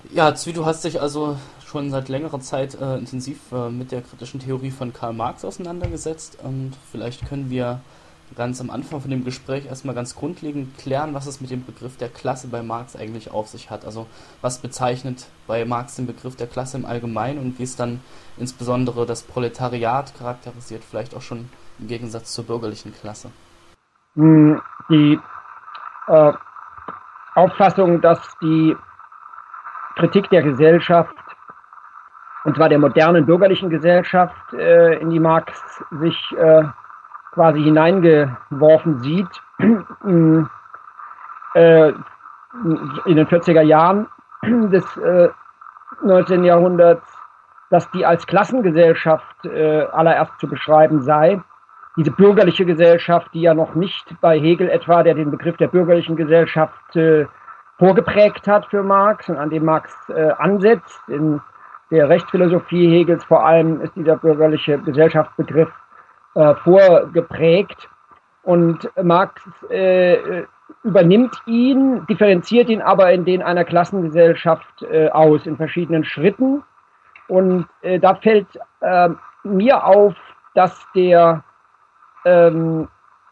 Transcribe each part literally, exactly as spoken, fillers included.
Ja, Zvi, du hast dich also schon seit längerer Zeit äh, intensiv äh, mit der kritischen Theorie von Karl Marx auseinandergesetzt und vielleicht können wir ganz am Anfang von dem Gespräch erstmal ganz grundlegend klären, was es mit dem Begriff der Klasse bei Marx eigentlich auf sich hat. Also was bezeichnet bei Marx den Begriff der Klasse im Allgemeinen und wie es dann insbesondere das Proletariat charakterisiert, vielleicht auch schon im Gegensatz zur bürgerlichen Klasse. Die äh, Auffassung, dass die Kritik der Gesellschaft, und zwar der modernen bürgerlichen Gesellschaft, äh, in die Marx sich äh, quasi hineingeworfen sieht, äh, in den vierziger Jahren des äh, neunzehnten. Jahrhunderts, dass die als Klassengesellschaft äh, allererst zu beschreiben sei. Diese bürgerliche Gesellschaft, die ja noch nicht bei Hegel etwa, der den Begriff der bürgerlichen Gesellschaft äh, vorgeprägt hat für Marx und an dem Marx äh, ansetzt. In der Rechtsphilosophie Hegels vor allem ist dieser bürgerliche Gesellschaftsbegriff äh, vorgeprägt und Marx äh, übernimmt ihn, differenziert ihn aber in den einer Klassengesellschaft äh, aus, in verschiedenen Schritten. Und äh, da fällt äh, mir auf, dass der ähm,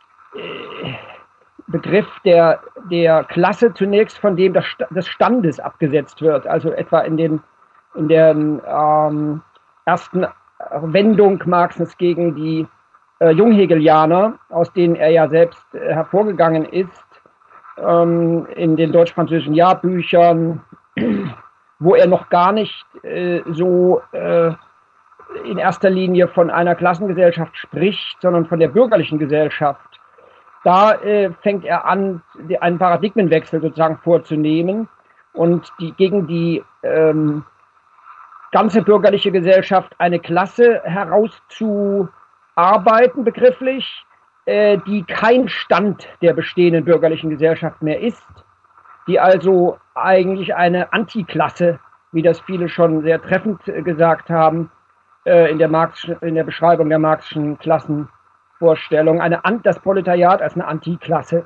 äh, Begriff der, der Klasse zunächst von dem des Standes abgesetzt wird. Also etwa in, den, in der ähm, ersten Wendung Marxens gegen die äh, Junghegelianer, aus denen er ja selbst äh, hervorgegangen ist, ähm, in den deutsch-französischen Jahrbüchern, wo er noch gar nicht äh, so äh, in erster Linie von einer Klassengesellschaft spricht, sondern von der bürgerlichen Gesellschaft. Da äh, fängt er an, die, einen Paradigmenwechsel sozusagen vorzunehmen und die, gegen die ähm, ganze bürgerliche Gesellschaft eine Klasse herauszuarbeiten, begrifflich, äh, die kein Stand der bestehenden bürgerlichen Gesellschaft mehr ist, die also eigentlich eine Antiklasse, wie das viele schon sehr treffend gesagt haben, äh, in, der Marx, in der Beschreibung der Marxischen Klassenvorstellung, eine, das Proletariat als eine Antiklasse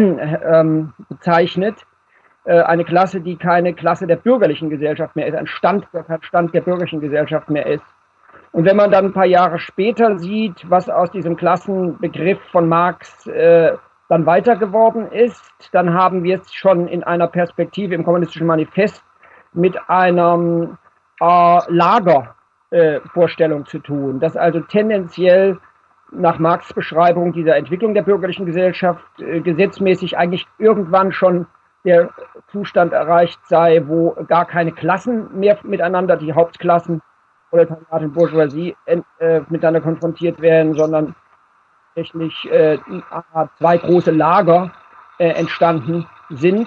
ähm, bezeichnet. Eine Klasse, die keine Klasse der bürgerlichen Gesellschaft mehr ist, ein Stand, der kein Stand der bürgerlichen Gesellschaft mehr ist. Und wenn man dann ein paar Jahre später sieht, was aus diesem Klassenbegriff von Marx äh, dann weiter geworden ist, dann haben wir es schon in einer Perspektive im Kommunistischen Manifest mit einer äh, Lagervorstellung äh, zu tun, dass also tendenziell nach Marx' Beschreibung dieser Entwicklung der bürgerlichen Gesellschaft äh, gesetzmäßig eigentlich irgendwann schon der Zustand erreicht sei, wo gar keine Klassen mehr miteinander, die Hauptklassen, Proletariat und Bourgeoisie, äh, miteinander konfrontiert werden, sondern tatsächlich äh, zwei große Lager äh, entstanden sind,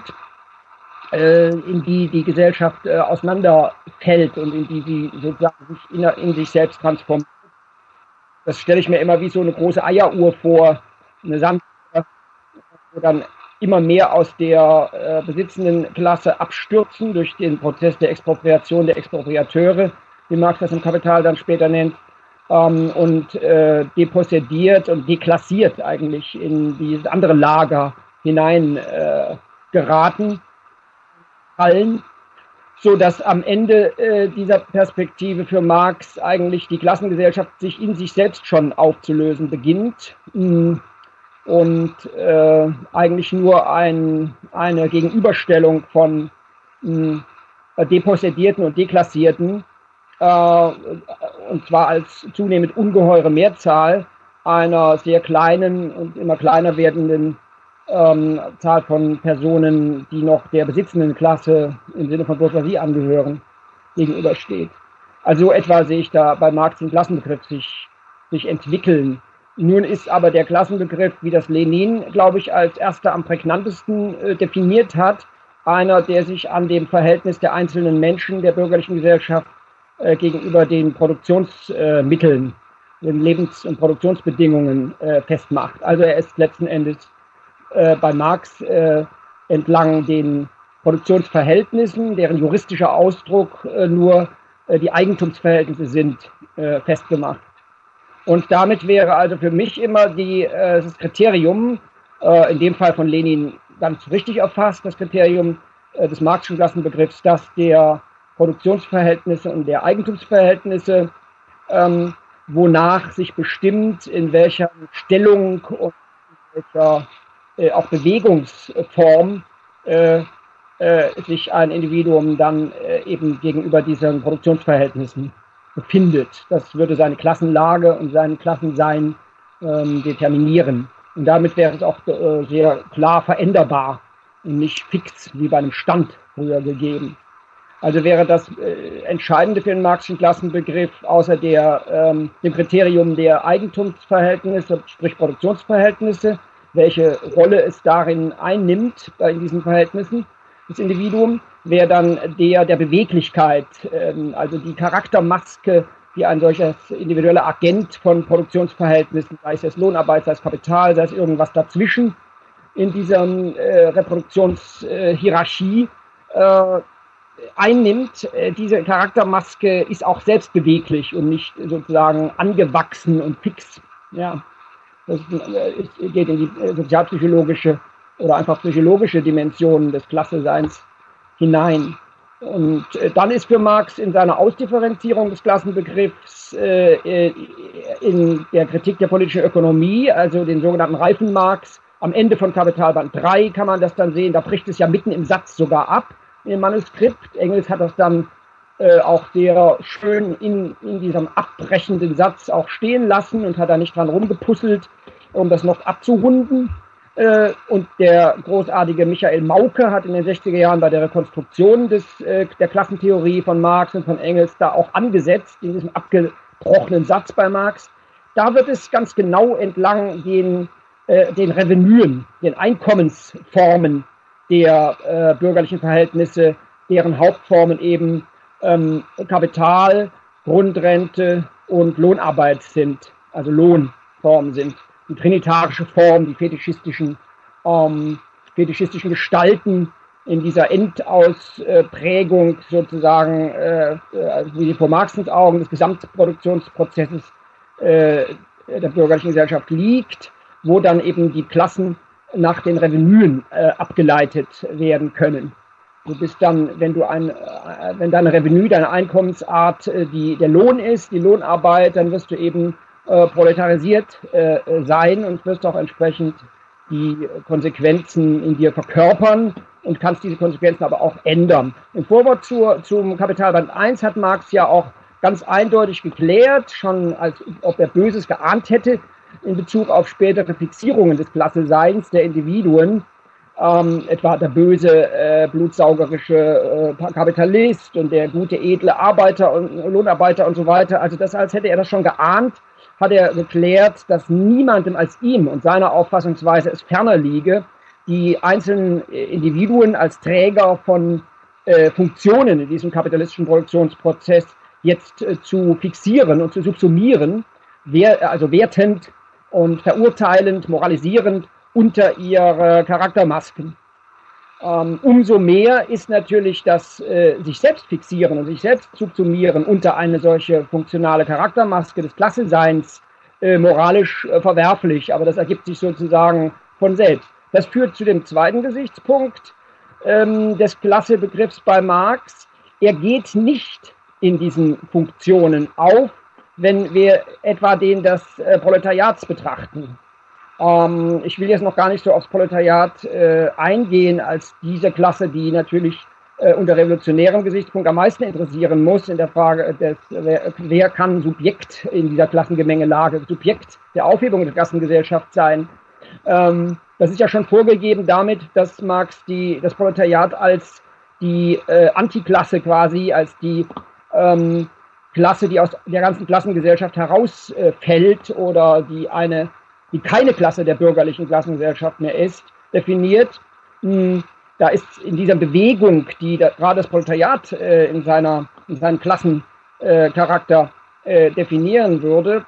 äh, in die die Gesellschaft äh, auseinanderfällt und in die sie sozusagen sich in, in sich selbst transformiert. Das stelle ich mir immer wie so eine große Eieruhr vor, eine Sanduhr, wo dann immer mehr aus der äh, besitzenden Klasse abstürzen durch den Prozess der Expropriation der Expropriateure, wie Marx das im Kapital dann später nennt, ähm, und äh, depossediert und deklassiert eigentlich in dieses andere Lager hinein äh, geraten, fallen, so dass am Ende äh, dieser Perspektive für Marx eigentlich die Klassengesellschaft sich in sich selbst schon aufzulösen beginnt. Mh, und äh, eigentlich nur ein, eine Gegenüberstellung von mh, Depossedierten und Deklassierten, äh, und zwar als zunehmend ungeheure Mehrzahl einer sehr kleinen und immer kleiner werdenden ähm, Zahl von Personen, die noch der besitzenden Klasse im Sinne von Bourgeoisie angehören, gegenübersteht. Also etwa sehe ich da bei Marx den Klassenbegriff sich, sich entwickeln. Nun ist aber der Klassenbegriff, wie das Lenin, glaube ich, als erster am prägnantesten äh, definiert hat, einer, der sich an dem Verhältnis der einzelnen Menschen der bürgerlichen Gesellschaft äh, gegenüber den Produktionsmitteln, äh, den Lebens- und Produktionsbedingungen äh, festmacht. Also er ist letzten Endes äh, bei Marx äh, entlang den Produktionsverhältnissen, deren juristischer Ausdruck äh, nur äh, die Eigentumsverhältnisse sind, äh, festgemacht. Und damit wäre also für mich immer die, äh, das Kriterium, äh, in dem Fall von Lenin ganz richtig erfasst, das Kriterium äh, des Marxischen Klassenbegriffs, dass der Produktionsverhältnisse und der Eigentumsverhältnisse, ähm, wonach sich bestimmt, in welcher Stellung und in welcher äh, auch Bewegungsform äh, äh, sich ein Individuum dann äh, eben gegenüber diesen Produktionsverhältnissen befindet. Das würde seine Klassenlage und sein Klassensein ähm, determinieren. Und damit wäre es auch äh, sehr klar veränderbar und nicht fix wie bei einem Stand früher gegeben. Also wäre das äh, Entscheidende für den Marxischen Klassenbegriff außer der, ähm, dem Kriterium der Eigentumsverhältnisse, sprich Produktionsverhältnisse, welche Rolle es darin einnimmt, bei in diesen Verhältnissen, das Individuum, wäre dann der der Beweglichkeit, ähm, also die Charaktermaske, die ein solches individueller Agent von Produktionsverhältnissen, sei es jetzt Lohnarbeit, sei es Kapital, sei es irgendwas dazwischen, in dieser äh, Reproduktionshierarchie äh, einnimmt. Äh, diese Charaktermaske ist auch selbstbeweglich und nicht sozusagen angewachsen und fix. Ja, das äh, geht in die äh, sozialpsychologische oder einfach psychologische Dimensionen des Klasseseins hinein. Und äh, dann ist für Marx in seiner Ausdifferenzierung des Klassenbegriffs äh, in der Kritik der politischen Ökonomie, also den sogenannten Reifenmarx, am Ende von Kapitalband drei kann man das dann sehen, da bricht es ja mitten im Satz sogar ab, im Manuskript. Engels hat das dann äh, auch sehr schön in, in diesem abbrechenden Satz auch stehen lassen und hat da nicht dran rumgepusselt, um das noch abzurunden. Äh, und der großartige Michael Mauke hat in den sechziger Jahren bei der Rekonstruktion des, äh, der Klassentheorie von Marx und von Engels da auch angesetzt, in diesem abgebrochenen Satz bei Marx. Da wird es ganz genau entlang den den Revenuen, den Einkommensformen der äh, bürgerlichen Verhältnisse, deren Hauptformen eben ähm, Kapital, Grundrente und Lohnarbeit sind, also Lohnformen sind. Die trinitarische Form, die fetischistischen, ähm, fetischistischen Gestalten in dieser Endausprägung sozusagen, äh, wie vor Marxens Augen, des Gesamtproduktionsprozesses äh, der bürgerlichen Gesellschaft liegt, wo dann eben die Klassen nach den Revenuen äh, abgeleitet werden können. Du bist dann, wenn du ein, äh, wenn deine Revenue, deine Einkommensart äh, die, der Lohn ist, die Lohnarbeit, dann wirst du eben äh, proletarisiert äh, sein und wirst auch entsprechend die Konsequenzen in dir verkörpern und kannst diese Konsequenzen aber auch ändern. Im Vorwort zur, zum Kapitalband eins hat Marx ja auch ganz eindeutig geklärt, schon als ob er Böses geahnt hätte, in Bezug auf spätere Fixierungen des Klasseseins der Individuen, ähm, etwa der böse, äh, blutsaugerische äh, Kapitalist und der gute, edle Arbeiter und Lohnarbeiter und so weiter. Also das, als hätte er das schon geahnt, hat er geklärt, dass niemandem als ihm und seiner Auffassungsweise es ferner liege, die einzelnen Individuen als Träger von äh, Funktionen in diesem kapitalistischen Produktionsprozess jetzt äh, zu fixieren und zu subsumieren, wer, also wertend und verurteilend, moralisierend unter ihre Charaktermasken. Ähm, umso mehr ist natürlich das äh, sich selbst fixieren und sich selbst subsumieren unter eine solche funktionale Charaktermaske des Klasseseins äh, moralisch äh, verwerflich, aber das ergibt sich sozusagen von selbst. Das führt zu dem zweiten Gesichtspunkt ähm, des Klassebegriffs bei Marx. Er geht nicht in diesen Funktionen auf, wenn wir etwa den des äh, Proletariats betrachten. Ähm, ich will jetzt noch gar nicht so aufs Proletariat äh, eingehen, als diese Klasse, die natürlich äh, unter revolutionärem Gesichtspunkt am meisten interessieren muss, in der Frage, des, wer, wer kann Subjekt in dieser Klassengemengelage, Subjekt der Aufhebung der Klassengesellschaft sein. Ähm, das ist ja schon vorgegeben damit, dass Marx die, das Proletariat als die äh, Antiklasse quasi, als die ähm, Klasse, die aus der ganzen Klassengesellschaft herausfällt äh, oder die eine, die keine Klasse der bürgerlichen Klassengesellschaft mehr ist, definiert. Hm, da ist in dieser Bewegung, die da, gerade das Proletariat äh, in, seiner, in seinem Klassencharakter äh, äh, definieren würde,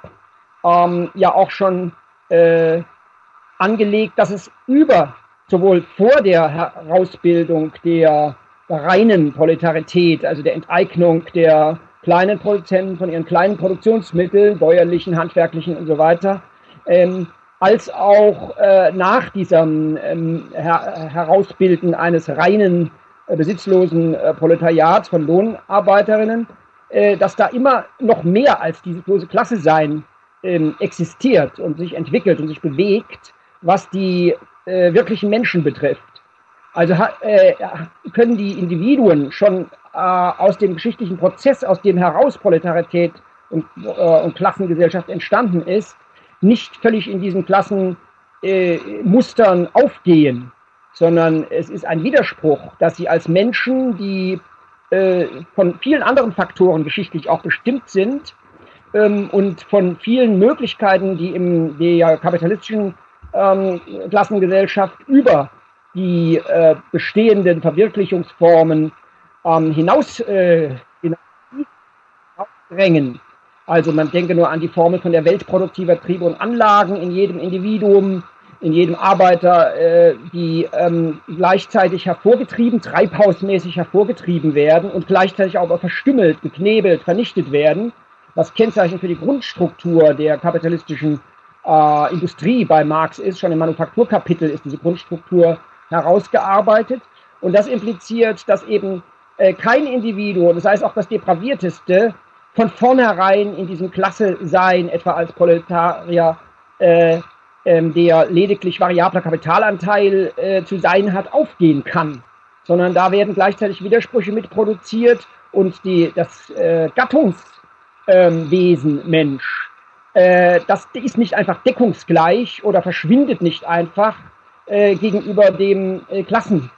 ähm, ja auch schon äh, angelegt, dass es über, sowohl vor der Herausbildung der, der reinen Proletarität, also der Enteignung der kleinen Produzenten von ihren kleinen Produktionsmitteln, bäuerlichen, handwerklichen und so weiter, ähm, als auch äh, nach diesem ähm, Her Herausbilden eines reinen äh, besitzlosen äh, Proletariats, von Lohnarbeiterinnen, äh, dass da immer noch mehr als diese bloße Klasse sein ähm, existiert und sich entwickelt und sich bewegt, was die äh, wirklichen Menschen betrifft. Also äh, können die Individuen schon äh, aus dem geschichtlichen Prozess, aus dem heraus Proletarität und, äh, und Klassengesellschaft entstanden ist, nicht völlig in diesen Klassenmustern äh, aufgehen, sondern es ist ein Widerspruch, dass sie als Menschen, die äh, von vielen anderen Faktoren geschichtlich auch bestimmt sind ähm, und von vielen Möglichkeiten, die in der kapitalistischen ähm, Klassengesellschaft über die äh, bestehenden Verwirklichungsformen ähm, hinaus, äh, hinausdrängen. Also man denke nur an die Formel von der Welt produktiver Triebe und Anlagen in jedem Individuum, in jedem Arbeiter, äh, die ähm, gleichzeitig hervorgetrieben, treibhausmäßig hervorgetrieben werden und gleichzeitig auch verstümmelt, geknebelt, vernichtet werden. Was Kennzeichen für die Grundstruktur der kapitalistischen äh, Industrie bei Marx ist. Schon im Manufakturkapitel ist diese Grundstruktur herausgearbeitet. Und das impliziert, dass eben äh, kein Individuum, das heißt auch das Depravierteste, von vornherein in diesem Klasse-Sein, etwa als Proletarier, äh, äh, der lediglich variabler Kapitalanteil äh, zu sein hat, aufgehen kann. Sondern da werden gleichzeitig Widersprüche mitproduziert und die, das äh, Gattungswesen äh, Mensch, äh, das ist nicht einfach deckungsgleich oder verschwindet nicht einfach äh, gegenüber dem äh, Klassenwesen,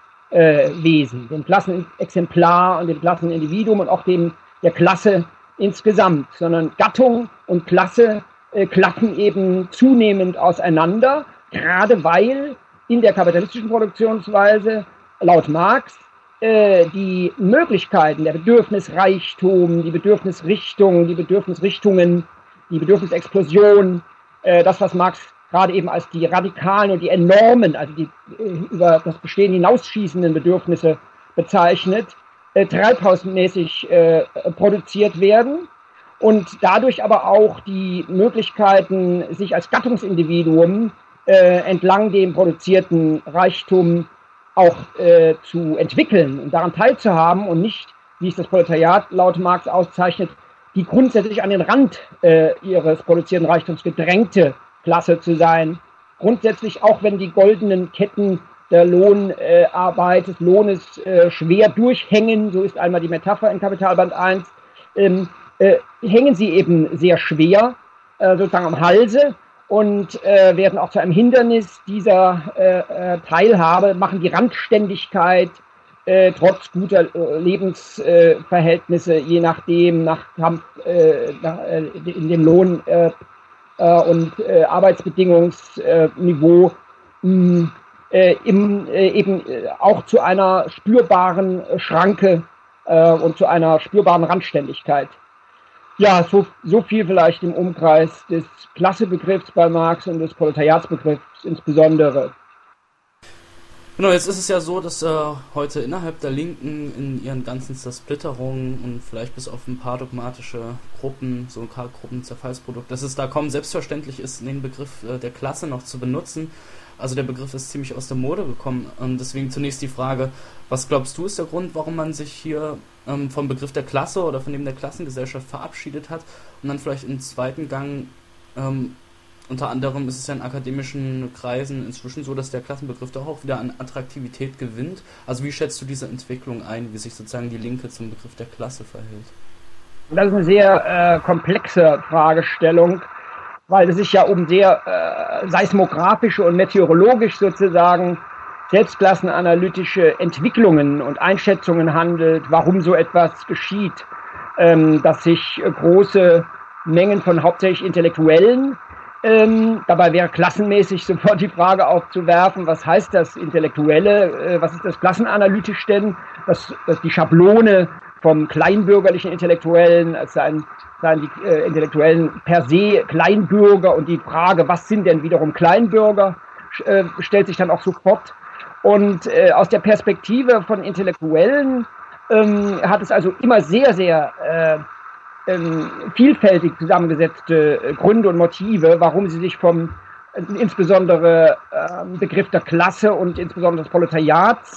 äh, dem Klassenexemplar und dem Klassenindividuum und auch dem der Klasse insgesamt, sondern Gattung und Klasse äh, klaffen eben zunehmend auseinander, gerade weil in der kapitalistischen Produktionsweise laut Marx äh, die Möglichkeiten, der Bedürfnisreichtum, die Bedürfnisrichtung, die Bedürfnisrichtungen, die Bedürfnisexplosion, äh, das, was Marx gerade eben als die radikalen und die enormen, also die äh, über das Bestehen hinausschießenden Bedürfnisse bezeichnet, äh, treibhausmäßig äh, produziert werden und dadurch aber auch die Möglichkeiten, sich als Gattungsindividuum äh, entlang dem produzierten Reichtum auch äh, zu entwickeln und daran teilzuhaben und nicht, wie es das Proletariat laut Marx auszeichnet, die grundsätzlich an den Rand äh, ihres produzierten Reichtums gedrängte Klasse zu sein. Grundsätzlich, auch wenn die goldenen Ketten der Lohnarbeit, äh, des Lohnes äh, schwer durchhängen, so ist einmal die Metapher in Kapitalband eins, ähm, äh, hängen sie eben sehr schwer, äh, sozusagen am Halse und äh, werden auch zu einem Hindernis dieser äh, Teilhabe, machen die Randständigkeit äh, trotz guter äh, Lebensverhältnisse, äh, je nachdem, nach Kampf, äh, nach, äh, in dem Lohn äh, und äh, Arbeitsbedingungsniveau mh, äh, im, äh, eben äh, auch zu einer spürbaren Schranke äh, und zu einer spürbaren Randständigkeit. Ja, so, so viel vielleicht im Umkreis des Klassebegriffs bei Marx und des Proletariatsbegriffs insbesondere. Genau, jetzt ist es ja so, dass äh, heute innerhalb der Linken in ihren ganzen Zersplitterungen und vielleicht bis auf ein paar dogmatische Gruppen, so K-Gruppen, Zerfallsprodukt, dass es da kaum selbstverständlich ist, den Begriff äh, der Klasse noch zu benutzen. Also der Begriff ist ziemlich aus der Mode gekommen. Und deswegen zunächst die Frage, was glaubst du ist der Grund, warum man sich hier ähm, vom Begriff der Klasse oder von dem der Klassengesellschaft verabschiedet hat? Und dann vielleicht im zweiten Gang, ähm, unter anderem ist es ja in akademischen Kreisen inzwischen so, dass der Klassenbegriff doch auch wieder an Attraktivität gewinnt. Also wie schätzt du diese Entwicklung ein, wie sich sozusagen die Linke zum Begriff der Klasse verhält? Das ist eine sehr äh, komplexe Fragestellung, weil es sich ja um sehr äh, seismografische und meteorologisch sozusagen selbstklassenanalytische Entwicklungen und Einschätzungen handelt, warum so etwas geschieht, ähm, dass sich äh, große Mengen von hauptsächlich Intellektuellen, ähm, dabei wäre klassenmäßig sofort die Frage aufzuwerfen, was heißt das Intellektuelle, äh, was ist das klassenanalytisch denn, dass, dass die Schablone vom kleinbürgerlichen Intellektuellen, als seien, seien die äh, Intellektuellen per se Kleinbürger und die Frage, was sind denn wiederum Kleinbürger, äh, stellt sich dann auch sofort. Und äh, aus der Perspektive von Intellektuellen ähm, hat es also immer sehr, sehr äh, ähm, vielfältig zusammengesetzte Gründe und Motive, warum sie sich vom äh, insbesondere äh, Begriff der Klasse und insbesondere des Proletariats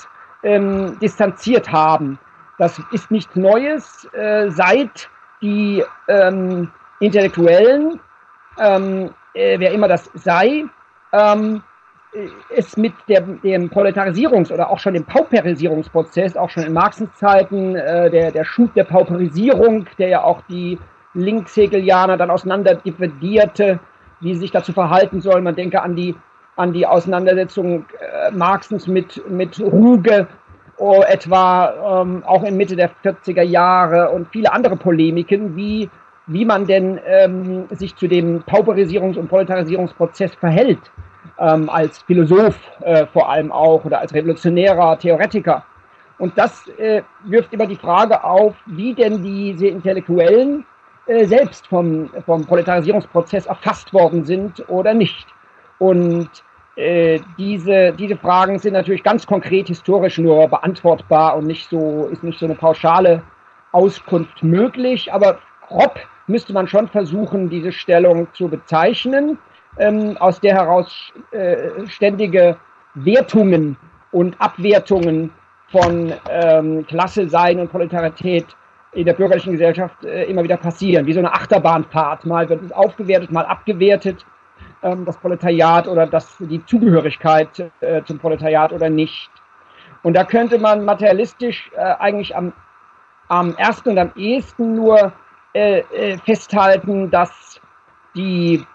ähm, distanziert haben. Das ist nichts Neues, äh, seit die ähm, Intellektuellen, ähm, äh, wer immer das sei, ähm, es mit der, dem Proletarisierungs- oder auch schon dem Pauperisierungsprozess, auch schon in Marxens Zeiten, äh, der, der Schub der Pauperisierung, der ja auch die Linkshegelianer dann auseinander dividierte, wie sie sich dazu verhalten sollen. Man denke an die, an die Auseinandersetzung äh, Marxens mit, mit Ruge, oh, etwa ähm, auch in Mitte der vierziger Jahre und viele andere Polemiken, wie, wie man denn ähm, sich zu dem Pauperisierungs- und Proletarisierungsprozess verhält, ähm, als Philosoph äh, vor allem auch oder als revolutionärer Theoretiker. Und das äh, wirft immer die Frage auf, wie denn diese Intellektuellen äh, selbst vom, vom Proletarisierungsprozess erfasst worden sind oder nicht. Und äh, diese, diese Fragen sind natürlich ganz konkret historisch nur beantwortbar und nicht so, ist nicht so eine pauschale Auskunft möglich. Aber grob müsste man schon versuchen, diese Stellung zu bezeichnen, ähm, aus der heraus äh, ständige Wertungen und Abwertungen von ähm, Klasse, Sein und Proletarität in der bürgerlichen Gesellschaft äh, immer wieder passieren, wie so eine Achterbahnfahrt. Mal wird es aufgewertet, mal abgewertet, ähm, das Proletariat oder das, die Zugehörigkeit äh, zum Proletariat oder nicht. Und da könnte man materialistisch äh, eigentlich am, am ersten und am ehesten nur äh, äh, festhalten, dass die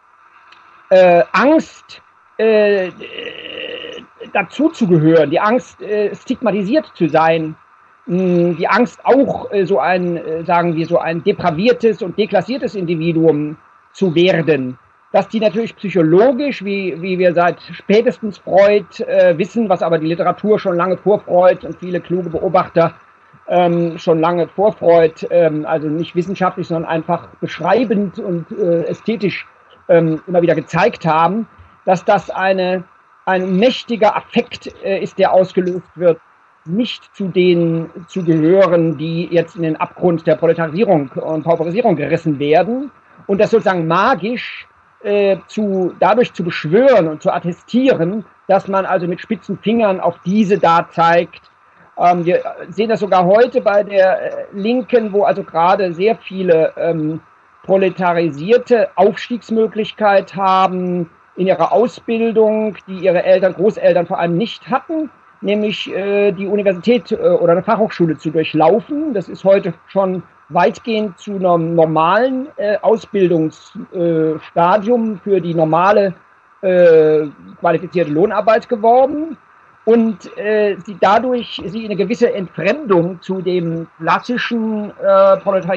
äh, Angst, äh, dazuzugehören, die Angst, äh, stigmatisiert zu sein, mh, die Angst auch äh, so ein, äh, sagen wir, so ein depraviertes und deklassiertes Individuum zu werden, dass die natürlich psychologisch, wie, wie wir seit spätestens Freud äh, wissen, was aber die Literatur schon lange vor Freud und viele kluge Beobachter ähm, schon lange vor Freud, ähm, also nicht wissenschaftlich, sondern einfach beschreibend und äh, ästhetisch ähm, immer wieder gezeigt haben, dass das eine ein mächtiger Affekt äh, ist, der ausgelöst wird, nicht zu denen zu gehören, die jetzt in den Abgrund der Proletarisierung und Pauperisierung gerissen werden und das sozusagen magisch äh, zu, dadurch zu beschwören und zu attestieren, dass man also mit spitzen Fingern auf diese da zeigt. Ähm, wir sehen das sogar heute bei der äh, Linken, wo also gerade sehr viele ähm, Proletarisierte Aufstiegsmöglichkeit haben, in ihrer Ausbildung, die ihre Eltern, Großeltern vor allem nicht hatten, nämlich äh, die Universität äh, oder eine Fachhochschule zu durchlaufen. Das ist heute schon weitgehend zu einem normalen äh, Ausbildungsstadium äh, für die normale äh, qualifizierte Lohnarbeit geworden und äh, sie dadurch sie in eine gewisse Entfremdung zu dem klassischen äh,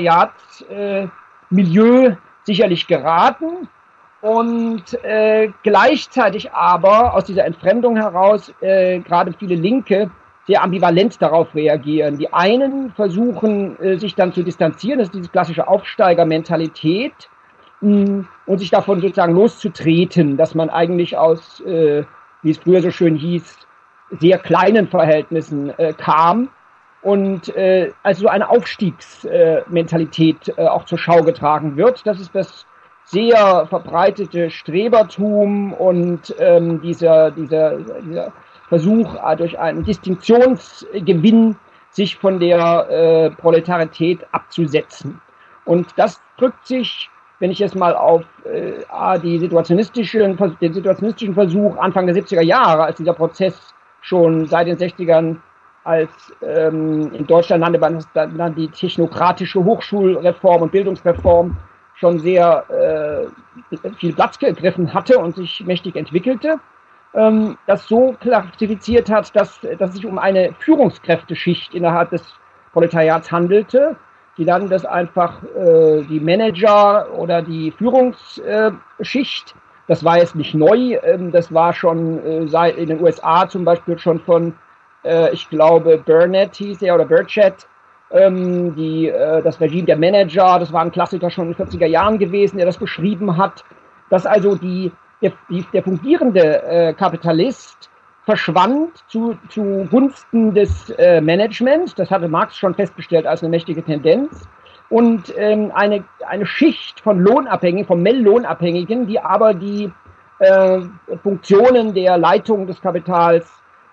Proletariatsmilieu äh, sicherlich geraten. Und äh, gleichzeitig aber aus dieser Entfremdung heraus äh, gerade viele Linke sehr ambivalent darauf reagieren. Die einen versuchen, äh, sich dann zu distanzieren, das ist diese klassische Aufsteigermentalität, mh, und sich davon sozusagen loszutreten, dass man eigentlich aus, äh, wie es früher so schön hieß, sehr kleinen Verhältnissen äh, kam und äh, also so eine Aufstiegsmentalität äh, auch zur Schau getragen wird. Das ist das sehr verbreitete Strebertum und ähm, dieser, dieser, dieser Versuch, äh, durch einen Distinktionsgewinn sich von der äh, Proletarität abzusetzen. Und das drückt sich, wenn ich jetzt mal auf äh, die situationistischen, den situationistischen Versuch Anfang der siebziger Jahre, als dieser Prozess schon seit den sechzigern als ähm, in Deutschland nannte man das dann die technokratische Hochschulreform und Bildungsreform schon sehr äh, viel Platz gegriffen hatte und sich mächtig entwickelte, ähm, das so klassifiziert hat, dass, dass es sich um eine Führungskräfteschicht innerhalb des Proletariats handelte, die dann das einfach äh, die Manager oder die Führungsschicht, das war jetzt nicht neu, ähm, das war schon äh, seit in den U S A zum Beispiel schon von, äh, ich glaube, Burnett hieß er oder Burchett, Die, äh, das Regime der Manager, das war ein Klassiker schon in den vierziger Jahren gewesen, der das beschrieben hat, dass also die, der, die, der fungierende äh, Kapitalist verschwand zu, zu Gunsten des äh, Managements, das hatte Marx schon festgestellt als eine mächtige Tendenz, und ähm, eine, eine Schicht von Lohnabhängigen, formell Lohnabhängigen, die aber die äh, Funktionen der Leitung des Kapitals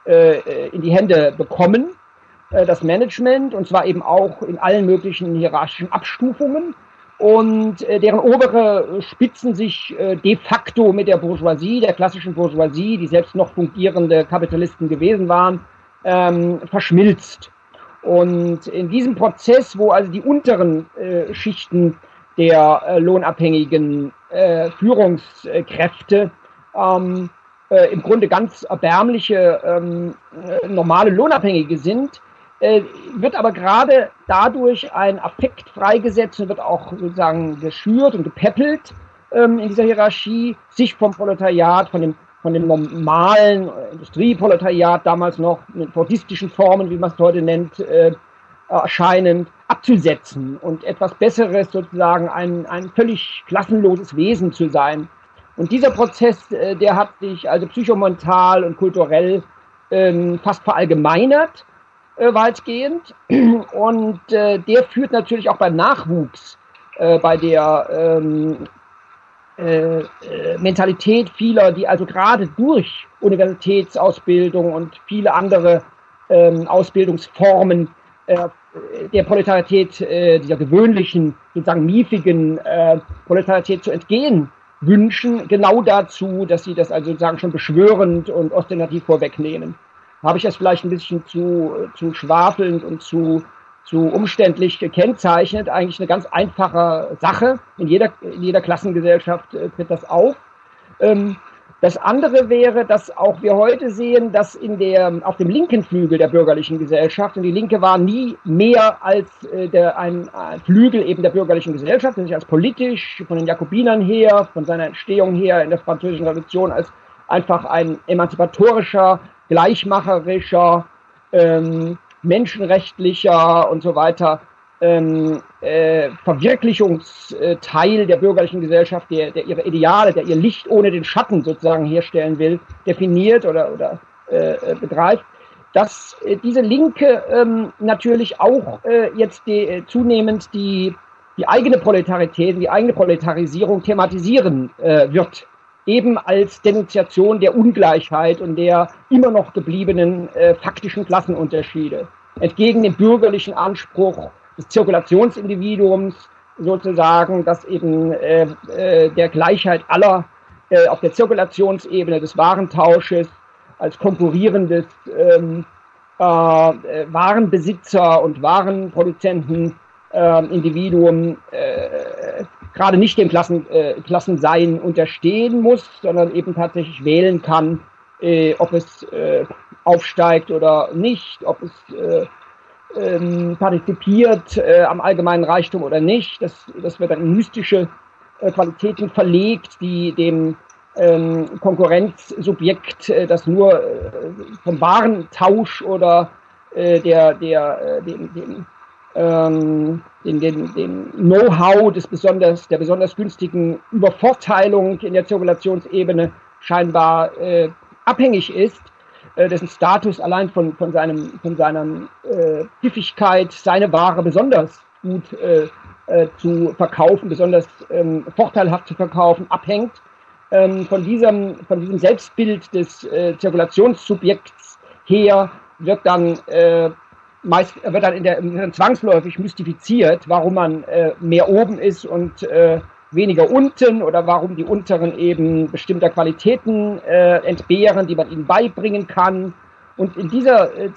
äh, in die Hände bekommen, äh, das Management, und zwar eben auch in allen möglichen hierarchischen Abstufungen. Und äh, deren obere Spitzen sich äh, de facto mit der Bourgeoisie, der klassischen Bourgeoisie, die selbst noch fungierende Kapitalisten gewesen waren, ähm, verschmilzt. Und in diesem Prozess, wo also die unteren äh, Schichten der äh, lohnabhängigen äh, Führungskräfte ähm, äh, im Grunde ganz erbärmliche, ähm, äh, normale Lohnabhängige sind, äh, wird aber gerade dadurch ein Affekt freigesetzt und wird auch sozusagen geschürt und gepäppelt ähm, in dieser Hierarchie, sich vom Proletariat, von dem von dem normalen Industrieproletariat, damals noch mit fordistischen Formen, wie man es heute nennt, äh, erscheinend, abzusetzen und etwas Besseres, sozusagen ein, ein völlig klassenloses Wesen zu sein. Und dieser Prozess, äh, der hat sich also psychomental und kulturell ähm, fast verallgemeinert, äh, weitgehend. Und äh, der führt natürlich auch beim Nachwuchs, äh, bei der ähm, Äh, äh, Mentalität vieler, die also gerade durch Universitätsausbildung und viele andere ähm, Ausbildungsformen äh, der Proletarität, äh, dieser gewöhnlichen, sozusagen miefigen äh, Proletarität zu entgehen wünschen, genau dazu, dass sie das also sozusagen schon beschwörend und ostentativ vorwegnehmen. Habe ich das vielleicht ein bisschen zu, zu schwafelnd und zu zu umständlich gekennzeichnet, eigentlich eine ganz einfache Sache. In jeder, in jeder Klassengesellschaft äh, tritt das auf. Ähm, das andere wäre, dass auch wir heute sehen, dass in der, auf dem linken Flügel der bürgerlichen Gesellschaft, und die Linke war nie mehr als äh, der, ein, ein Flügel eben der bürgerlichen Gesellschaft, der sich als politisch von den Jakobinern her, von seiner Entstehung her in der Französischen Revolution als einfach ein emanzipatorischer, gleichmacherischer, ähm, menschenrechtlicher und so weiter ähm, äh, Verwirklichungsteil der bürgerlichen Gesellschaft, der, der ihre Ideale, der ihr Licht ohne den Schatten sozusagen herstellen will, definiert oder, oder äh, begreift, dass äh, diese Linke ähm, natürlich auch äh, jetzt die, äh, zunehmend die, die eigene Proletarität, die eigene Proletarisierung thematisieren äh, wird. Eben als Denunziation der Ungleichheit und der immer noch gebliebenen äh, faktischen Klassenunterschiede. Entgegen dem bürgerlichen Anspruch des Zirkulationsindividuums sozusagen, das eben äh, äh, der Gleichheit aller äh, auf der Zirkulationsebene des Warentausches als konkurrierendes ähm, äh, Warenbesitzer und Warenproduzenten äh, Individuum äh, gerade nicht dem Klassen, äh, Klassensein unterstehen muss, sondern eben tatsächlich wählen kann, äh, ob es äh, aufsteigt oder nicht, ob es äh, ähm, partizipiert äh, am allgemeinen Reichtum oder nicht. Das, das wird dann in mystische äh, Qualitäten verlegt, die dem ähm, Konkurrenzsubjekt, äh, das nur äh, vom Warentausch oder äh, der, der, äh, dem, dem Ähm, den, den, den Know-how des besonders, der besonders günstigen Übervorteilung in der Zirkulationsebene scheinbar äh, abhängig ist, äh, dessen Status allein von, von, seinem, von seiner äh, Pfiffigkeit, seine Ware besonders gut äh, äh, zu verkaufen, besonders ähm, vorteilhaft zu verkaufen, abhängt. Ähm, von, diesem, von diesem Selbstbild des äh, Zirkulationssubjekts her wird dann äh, meist wird dann in der, in der zwangsläufig mystifiziert, warum man äh, mehr oben ist und äh, weniger unten oder warum die Unteren eben bestimmter Qualitäten äh, entbehren, die man ihnen beibringen kann. Und in dieser äh,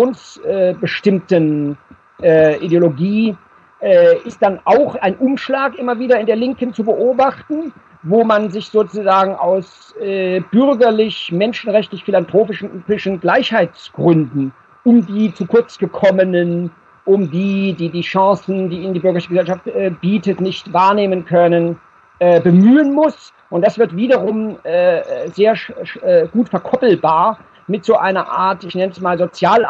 zirkulationsbestimmten äh, äh, Ideologie äh, ist dann auch ein Umschlag immer wieder in der Linken zu beobachten, wo man sich sozusagen aus äh, bürgerlich, menschenrechtlich, philanthropischen Gleichheitsgründen um die zu kurz gekommenen, um die, die die Chancen, die ihnen die bürgerliche Gesellschaft äh, bietet, nicht wahrnehmen können, äh, bemühen muss. Und das wird wiederum äh, sehr äh, gut verkoppelbar mit so einer Art, ich nenne es mal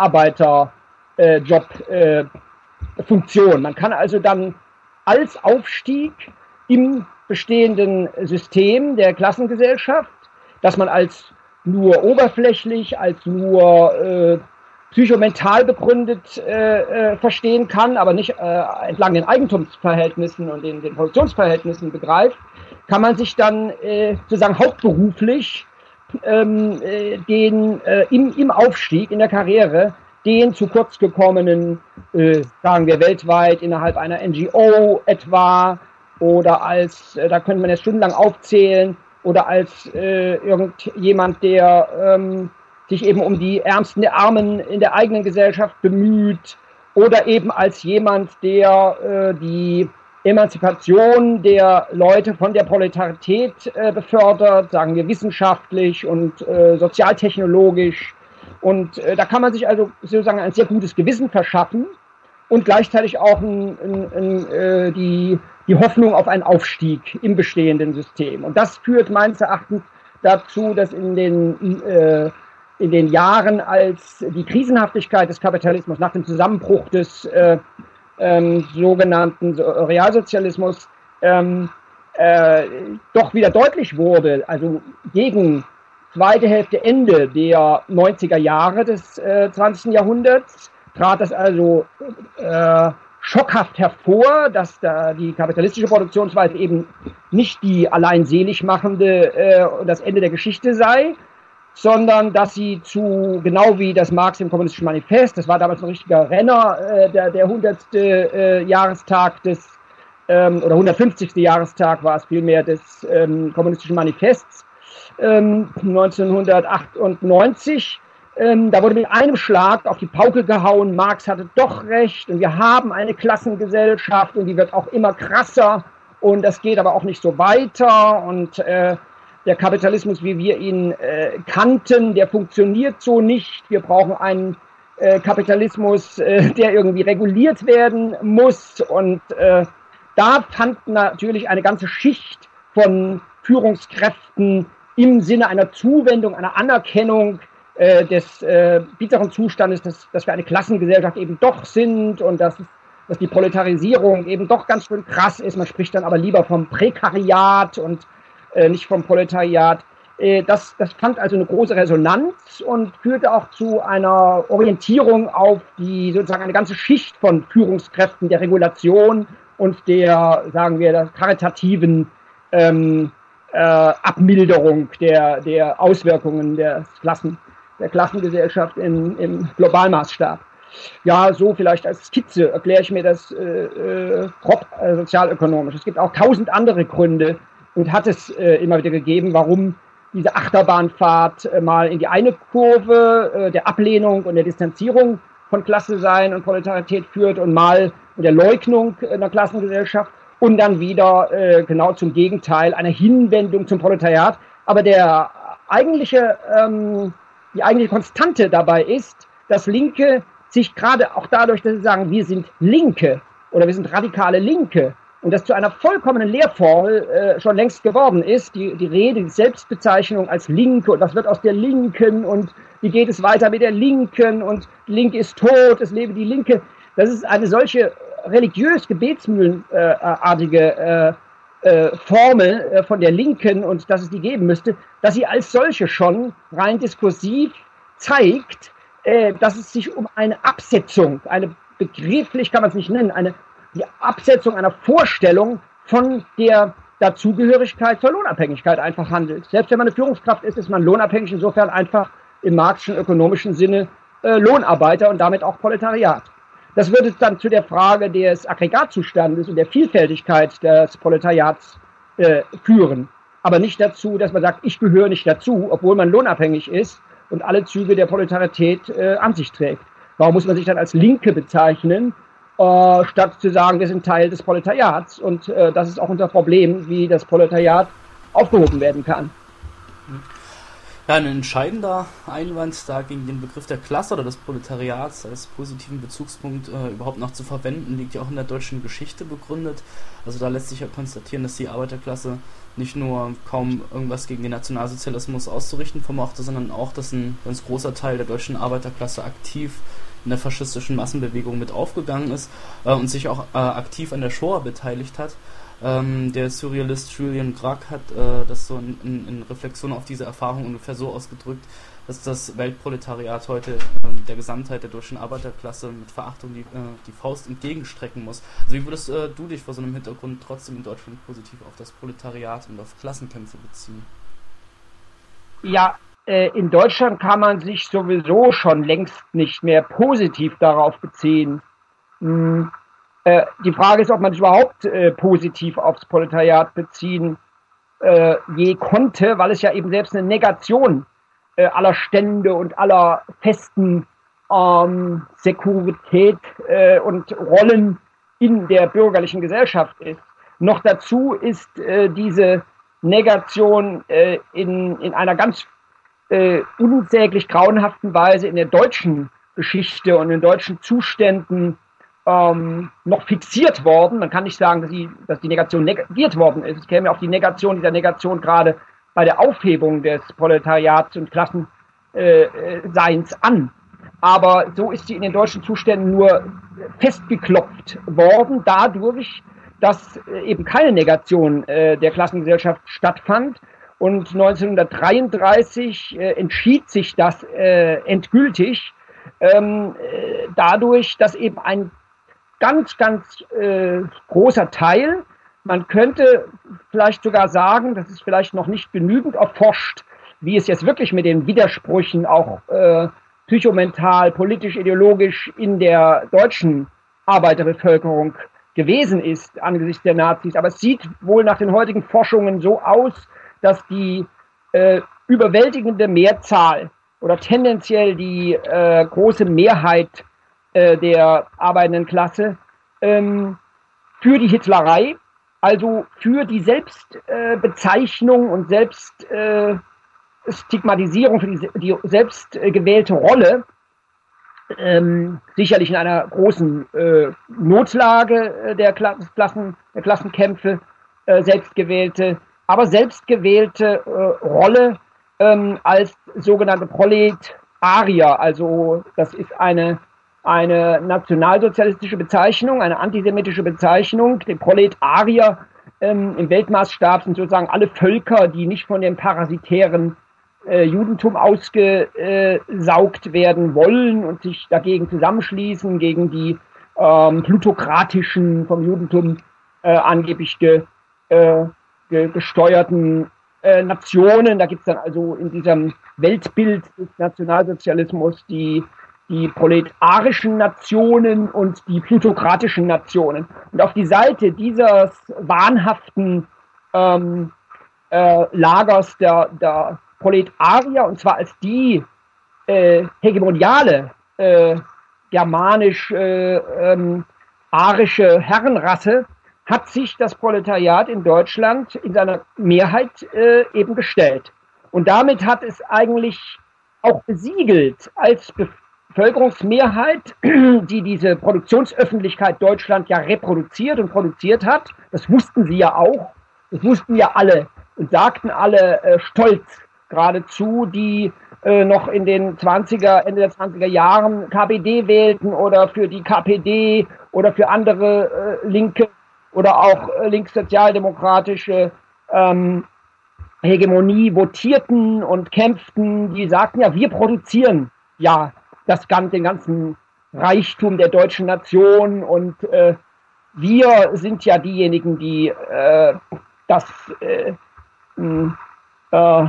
Sozialarbeiter-Job-Funktion. Äh, Man kann also dann als Aufstieg im bestehenden System der Klassengesellschaft, dass man als nur oberflächlich, als nur äh, psychomental begründet äh, äh, verstehen kann, aber nicht äh, entlang den Eigentumsverhältnissen und den, den Produktionsverhältnissen begreift, kann man sich dann äh, sozusagen hauptberuflich ähm, äh, den äh, im, im Aufstieg, in der Karriere, den zu kurz gekommenen, äh, sagen wir weltweit, innerhalb einer N G O etwa, oder als, äh, da könnte man jetzt stundenlang aufzählen, oder als äh, irgendjemand, der ähm, sich eben um die Ärmsten der Armen in der eigenen Gesellschaft bemüht, oder eben als jemand, der äh, die Emanzipation der Leute von der Proletarität äh, befördert, sagen wir wissenschaftlich und äh, sozialtechnologisch. Und äh, da kann man sich also sozusagen ein sehr gutes Gewissen verschaffen und gleichzeitig auch ein, ein, ein, äh, die, die Hoffnung auf einen Aufstieg im bestehenden System. Und das führt meines Erachtens dazu, dass in den, äh, in den Jahren, als die Krisenhaftigkeit des Kapitalismus nach dem Zusammenbruch des äh, ähm, sogenannten Realsozialismus ähm, äh, doch wieder deutlich wurde, also gegen zweite Hälfte, Ende der neunziger Jahre des äh, zwanzigsten Jahrhunderts, trat das also äh, schockhaft hervor, dass da die kapitalistische Produktionsweise eben nicht die allein selig machende äh, das Ende der Geschichte sei, sondern dass sie zu, genau wie das Marx im Kommunistischen Manifest, das war damals ein richtiger Renner, äh, der, der hundertste Äh, Jahrestag des, ähm, oder hundertfünfzigste Jahrestag war es vielmehr des ähm, Kommunistischen Manifests, ähm, neunzehnhundertachtundneunzig, ähm, da wurde mit einem Schlag auf die Pauke gehauen, Marx hatte doch recht und wir haben eine Klassengesellschaft und die wird auch immer krasser und das geht aber auch nicht so weiter und äh, der Kapitalismus, wie wir ihn äh, kannten, der funktioniert so nicht. Wir brauchen einen äh, Kapitalismus, äh, der irgendwie reguliert werden muss. Und äh, da fand natürlich eine ganze Schicht von Führungskräften im Sinne einer Zuwendung, einer Anerkennung äh, des äh, bitteren Zustandes, dass, dass wir eine Klassengesellschaft eben doch sind und dass, dass die Proletarisierung eben doch ganz schön krass ist. Man spricht dann aber lieber vom Prekariat und nicht vom Proletariat. Das, das fand also eine große Resonanz und führte auch zu einer Orientierung auf die sozusagen eine ganze Schicht von Führungskräften der Regulation und der, sagen wir, der karitativen ähm, äh, Abmilderung der, der Auswirkungen der, Klassen, der Klassengesellschaft in, im Globalmaßstab. Ja, so vielleicht als Skizze erkläre ich mir das äh, äh, grob äh, sozialökonomisch. Es gibt auch tausend andere Gründe, und hat es äh, immer wieder gegeben, warum diese Achterbahnfahrt äh, mal in die eine Kurve äh, der Ablehnung und der Distanzierung von Klasse sein und Proletarität führt und mal in der Leugnung einer Klassengesellschaft und dann wieder äh, genau zum Gegenteil, einer Hinwendung zum Proletariat. Aber der eigentliche, ähm, die eigentliche Konstante dabei ist, dass Linke sich gerade auch dadurch, dass sie sagen, wir sind Linke oder wir sind radikale Linke, und das zu einer vollkommenen Lehrformel äh, schon längst geworden ist, die, die Rede, die Selbstbezeichnung als Linke und was wird aus der Linken und wie geht es weiter mit der Linken und die Linke ist tot, es lebe die Linke. Das ist eine solche religiös gebetsmühlenartige äh, äh, Formel äh, von der Linken und dass es die geben müsste, dass sie als solche schon rein diskursiv zeigt, äh, dass es sich um eine Absetzung, eine begrifflich kann man es nicht nennen, eine die Absetzung einer Vorstellung von der Dazugehörigkeit zur Lohnabhängigkeit einfach handelt. Selbst wenn man eine Führungskraft ist, ist man lohnabhängig, insofern einfach im marxischen ökonomischen Sinne äh, Lohnarbeiter und damit auch Proletariat. Das würde dann zu der Frage des Aggregatzustandes und der Vielfältigkeit des Proletariats äh, führen. Aber nicht dazu, dass man sagt, ich gehöre nicht dazu, obwohl man lohnabhängig ist und alle Züge der Proletarität äh, an sich trägt. Warum muss man sich dann als Linke bezeichnen, Äh, statt zu sagen, wir sind Teil des Proletariats und äh, das ist auch unser Problem, wie das Proletariat aufgehoben werden kann. Ja, ein entscheidender Einwand da gegen den Begriff der Klasse oder des Proletariats als positiven Bezugspunkt äh, überhaupt noch zu verwenden, liegt ja auch in der deutschen Geschichte begründet. Also da lässt sich ja konstatieren, dass die Arbeiterklasse nicht nur kaum irgendwas gegen den Nationalsozialismus auszurichten vermochte, sondern auch, dass ein ganz großer Teil der deutschen Arbeiterklasse aktiv in der faschistischen Massenbewegung mit aufgegangen ist äh, und sich auch äh, aktiv an der Shoah beteiligt hat. Ähm, der Surrealist Julian Gracq hat äh, das so in, in, in Reflexion auf diese Erfahrung ungefähr so ausgedrückt, dass das Weltproletariat heute äh, der Gesamtheit der deutschen Arbeiterklasse mit Verachtung die, äh, die Faust entgegenstrecken muss. Also wie würdest äh, du dich vor so einem Hintergrund trotzdem in Deutschland positiv auf das Proletariat und auf Klassenkämpfe beziehen? Ja, äh, in Deutschland kann man sich sowieso schon längst nicht mehr positiv darauf beziehen. Hm. Äh, die Frage ist, ob man sich überhaupt äh, positiv aufs Proletariat beziehen äh, je konnte, weil es ja eben selbst eine Negation äh, aller Stände und aller festen ähm, Säkularität äh, und Rollen in der bürgerlichen Gesellschaft ist. Noch dazu ist äh, diese Negation äh, in, in einer ganz äh, unsäglich grauenhaften Weise in der deutschen Geschichte und in deutschen Zuständen ähm, noch fixiert worden. Man kann nicht sagen, dass die, dass die Negation negiert worden ist. Es käme auf die Negation dieser Negation gerade bei der Aufhebung des Proletariats und Klassenseins äh, an. Aber so ist sie in den deutschen Zuständen nur festgeklopft worden, dadurch, dass eben keine Negation äh, der Klassengesellschaft stattfand. Und neunzehnhundertdreiunddreißig äh, entschied sich das äh, endgültig ähm, äh, dadurch, dass eben ein ganz, ganz äh, großer Teil, man könnte vielleicht sogar sagen, das ist vielleicht noch nicht genügend erforscht, wie es jetzt wirklich mit den Widersprüchen auch äh, psychomental, politisch, ideologisch in der deutschen Arbeiterbevölkerung gewesen ist angesichts der Nazis. Aber es sieht wohl nach den heutigen Forschungen so aus, dass die äh, überwältigende Mehrzahl oder tendenziell die äh, große Mehrheit äh, der arbeitenden Klasse ähm, für die Hitlerei, also für die Selbstbezeichnung äh, und Selbststigmatisierung, äh, für die, die selbst äh, gewählte Rolle, ähm, sicherlich in einer großen äh, Notlage äh, der, Klassen, der Klassenkämpfe äh, selbstgewählte, aber selbstgewählte äh, Rolle ähm, als sogenannte Proletarier. Also das ist eine, eine nationalsozialistische Bezeichnung, eine antisemitische Bezeichnung. Die Proletarier ähm, im Weltmaßstab sind sozusagen alle Völker, die nicht von dem parasitären äh, Judentum ausgesaugt werden wollen und sich dagegen zusammenschließen, gegen die ähm, plutokratischen, vom Judentum äh, angeblich ge, äh, gesteuerten äh, Nationen. Da gibt es dann also in diesem Weltbild des Nationalsozialismus die, die proletarischen Nationen und die plutokratischen Nationen. Und auf die Seite dieses wahnhaften ähm, äh, Lagers der, der Proletarier, und zwar als die äh, hegemoniale äh, germanisch äh, ähm, arische Herrenrasse, hat sich das Proletariat in Deutschland in seiner Mehrheit äh, eben gestellt. Und damit hat es eigentlich auch besiegelt als Bevölkerungsmehrheit, die diese Produktionsöffentlichkeit Deutschland ja reproduziert und produziert hat. Das wussten sie ja auch. Das wussten ja alle und sagten alle äh, stolz geradezu, die äh, noch in den zwanziger, Ende der zwanziger Jahren K P D wählten oder für die K P D oder für andere äh, linke oder auch äh, linkssozialdemokratische ähm, Hegemonie votierten und kämpften, die sagten ja, wir produzieren ja das ganze, den ganzen Reichtum der deutschen Nation und äh, wir sind ja diejenigen, die äh, das äh, äh,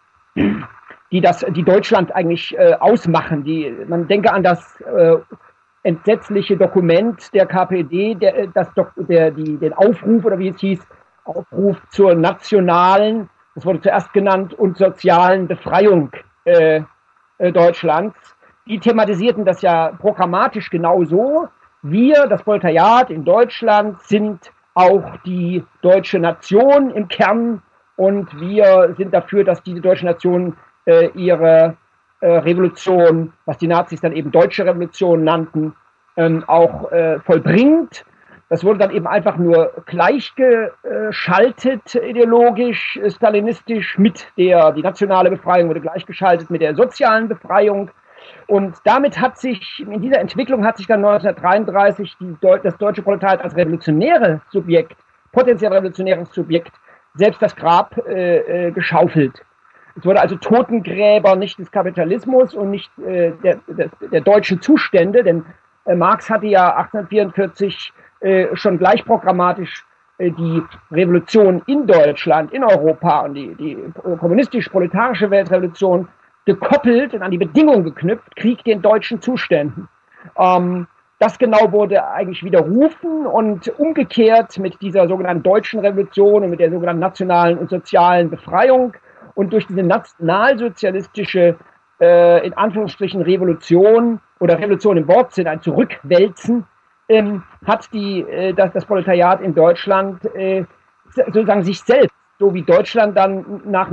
die das, die Deutschland eigentlich äh, ausmachen. Die, man denke an das äh, entsetzliche Dokument der K P D, der, das, der, die, den Aufruf, oder wie es hieß, Aufruf zur nationalen, das wurde zuerst genannt, und sozialen Befreiung äh, äh, Deutschlands. Die thematisierten das ja programmatisch genauso. Wir, das Proletariat in Deutschland, sind auch die deutsche Nation im Kern und wir sind dafür, dass diese deutsche Nation äh, ihre äh, Revolution, was die Nazis dann eben deutsche Revolution nannten, ähm, auch äh, vollbringt. Das wurde dann eben einfach nur gleichgeschaltet ideologisch, stalinistisch mit der, die nationale Befreiung wurde gleichgeschaltet mit der sozialen Befreiung. Und damit hat sich, in dieser Entwicklung hat sich dann neunzehnhundertdreiunddreißig die, das deutsche Proletariat als revolutionäres Subjekt, potenziell revolutionäres Subjekt, selbst das Grab äh, äh, geschaufelt. Es wurde also Totengräber nicht des Kapitalismus und nicht äh, der, der, der deutschen Zustände, denn äh, Marx hatte ja achtzehnhundertvierundvierzig äh, schon gleich programmatisch die Revolution in Deutschland, in Europa und die, die kommunistisch-proletarische Weltrevolution gekoppelt und an die Bedingungen geknüpft, Krieg den deutschen Zuständen. Ähm, das genau wurde eigentlich widerrufen und umgekehrt mit dieser sogenannten deutschen Revolution und mit der sogenannten nationalen und sozialen Befreiung und durch diese nationalsozialistische, äh, in Anführungsstrichen, Revolution oder Revolution im Wortsinn, ein Zurückwälzen, ähm, hat die, äh, das, das Proletariat in Deutschland äh, sozusagen sich selbst, so wie Deutschland dann nach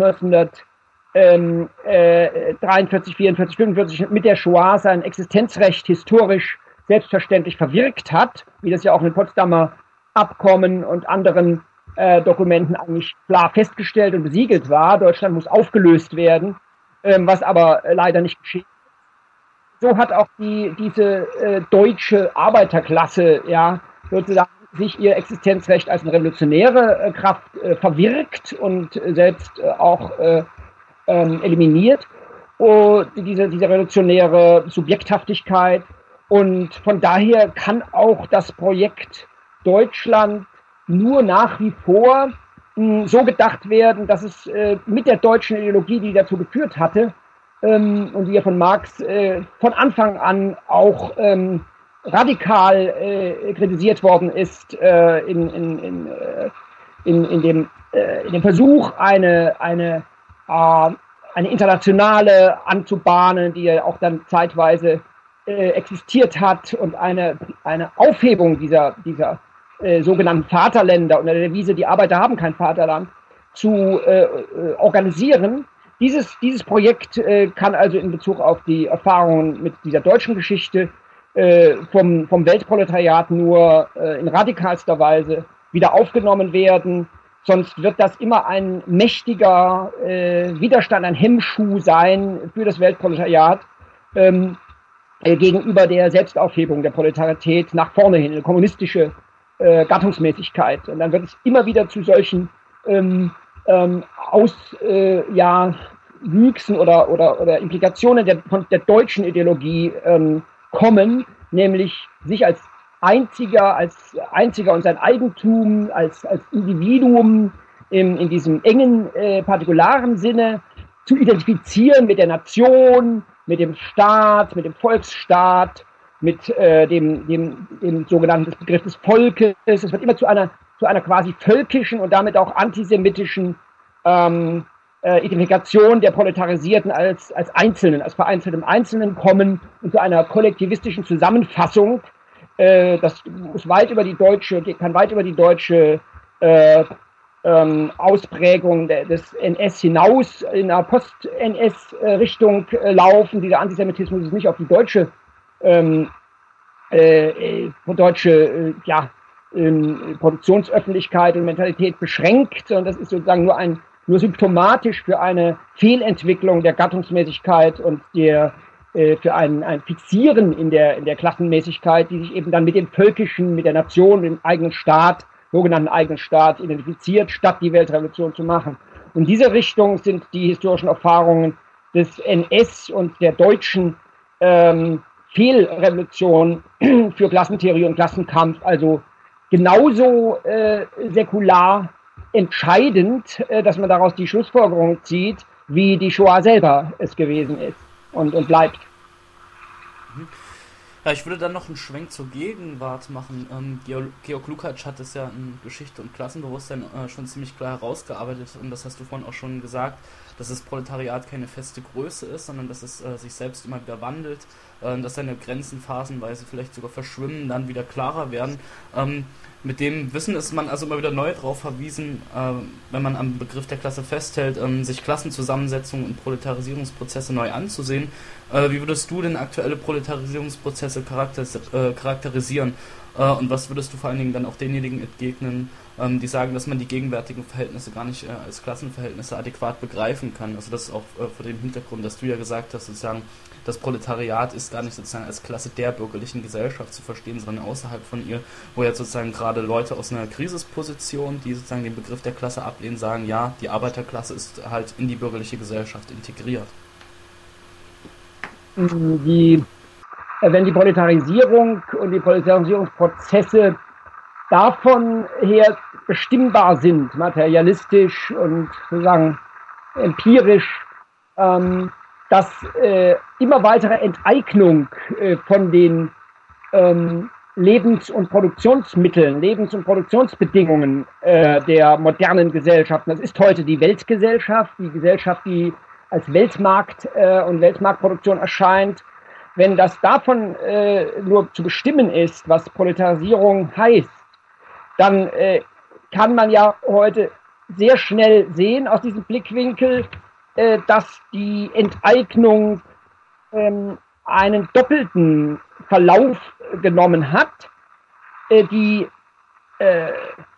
neunzehnhundertdreiundvierzig, vierundvierzig, fünfundvierzig mit der Shoah sein Existenzrecht historisch selbstverständlich verwirkt hat, wie das ja auch in Potsdamer Abkommen und anderen äh, Dokumenten eigentlich klar festgestellt und besiegelt war. Deutschland muss aufgelöst werden, ähm, was aber äh, leider nicht geschieht. So hat auch die, diese äh, deutsche Arbeiterklasse ja sozusagen sich ihr Existenzrecht als eine revolutionäre äh, Kraft äh, verwirkt und äh, selbst äh, auch äh, ähm, eliminiert. Und diese, diese revolutionäre Subjekthaftigkeit. Und von daher kann auch das Projekt Deutschland nur nach wie vor mh, so gedacht werden, dass es äh, mit der deutschen Ideologie, die dazu geführt hatte, ähm, und die ja von Marx äh, von Anfang an auch ähm, radikal äh, kritisiert worden ist, äh, in, in, in, äh, in, in, dem, äh, in dem Versuch, eine, eine, äh, eine internationale anzubahnen, die ja auch dann zeitweise äh, existiert hat und eine, eine Aufhebung dieser, dieser äh, sogenannten Vaterländer unter der Devise, die Arbeiter haben kein Vaterland, zu äh, äh, organisieren. Dieses, dieses Projekt äh, kann also in Bezug auf die Erfahrungen mit dieser deutschen Geschichte äh, vom, vom Weltproletariat nur äh, in radikalster Weise wieder aufgenommen werden. Sonst wird das immer ein mächtiger äh, Widerstand, ein Hemmschuh sein für das Weltproletariat ähm, äh, gegenüber der Selbstaufhebung der Proletarität nach vorne hin, eine kommunistische äh, Gattungsmäßigkeit. Und dann wird es immer wieder zu solchen ähm, ähm, Aus, äh, ja, Wüchsen oder, oder, oder Implikationen der, von der deutschen Ideologie ähm, kommen, nämlich sich als einziger, als einziger und sein Eigentum, als, als Individuum in, in diesem engen, äh, partikularen Sinne zu identifizieren mit der Nation, mit dem Staat, mit dem Volksstaat, mit äh, dem, dem, dem sogenannten Begriff des Volkes. Es wird immer zu einer, zu einer quasi völkischen und damit auch antisemitischen ähm, äh, Identifikation der Proletarisierten als, als Einzelnen, als vereinzeltem Einzelnen kommen und zu einer kollektivistischen Zusammenfassung. Äh, das muss weit über die deutsche, kann weit über die deutsche äh, ähm, Ausprägung de, des N S hinaus in einer Post-N S-Richtung äh, laufen. Dieser Antisemitismus ist nicht auf die deutsche, ähm, äh, deutsche äh, ja, äh, Produktionsöffentlichkeit und Mentalität beschränkt, sondern das ist sozusagen nur ein nur symptomatisch für eine Fehlentwicklung der Gattungsmäßigkeit und der äh, für ein, ein Fixieren in der in der Klassenmäßigkeit, die sich eben dann mit dem Völkischen, mit der Nation, mit dem eigenen Staat, sogenannten eigenen Staat identifiziert, statt die Weltrevolution zu machen. Und in diese Richtung sind die historischen Erfahrungen des N S und der deutschen ähm, Fehlrevolution für Klassentheorie und Klassenkampf also genauso äh, säkular entscheidend, äh, dass man daraus die Schlussfolgerung zieht, wie die Shoah selber es gewesen ist und, und bleibt. Ja, ich würde dann noch einen Schwenk zur Gegenwart machen. Ähm, Georg, Georg Lukács hat es ja in Geschichte und Klassenbewusstsein äh, schon ziemlich klar herausgearbeitet und das hast du vorhin auch schon gesagt, dass das Proletariat keine feste Größe ist, sondern dass es äh, sich selbst immer wieder wandelt, äh, dass seine Grenzen phasenweise vielleicht sogar verschwimmen, dann wieder klarer werden. Ähm, mit dem Wissen ist man also immer wieder neu darauf verwiesen, äh, wenn man am Begriff der Klasse festhält, ähm, sich Klassenzusammensetzungen und Proletarisierungsprozesse neu anzusehen. Äh, wie würdest du denn aktuelle Proletarisierungsprozesse charakteris- äh, charakterisieren? Äh, und was würdest du vor allen Dingen dann auch denjenigen entgegnen, ähm, die sagen, dass man die gegenwärtigen Verhältnisse gar nicht äh, als Klassenverhältnisse adäquat begreifen kann? Also das ist auch äh, vor dem Hintergrund, dass du ja gesagt hast, sozusagen, das Proletariat ist gar nicht sozusagen als Klasse der bürgerlichen Gesellschaft zu verstehen, sondern außerhalb von ihr, wo jetzt sozusagen gerade Leute aus einer Krisisposition, die sozusagen den Begriff der Klasse ablehnen, sagen, ja, die Arbeiterklasse ist halt in die bürgerliche Gesellschaft integriert. Die, wenn die Proletarisierung und die Proletarisierungsprozesse davon her bestimmbar sind, materialistisch und sozusagen empirisch, ähm, dass äh, immer weitere Enteignung äh, von den ähm, Lebens- und Produktionsmitteln, Lebens- und Produktionsbedingungen äh, der modernen Gesellschaften. Das ist heute die Weltgesellschaft, die Gesellschaft, die als Weltmarkt äh, und Weltmarktproduktion erscheint. Wenn das davon äh, nur zu bestimmen ist, was Proletarisierung heißt, dann äh, kann man ja heute sehr schnell sehen aus diesem Blickwinkel, äh, dass die Enteignung ähm, einen doppelten Verlauf genommen hat, äh, die äh,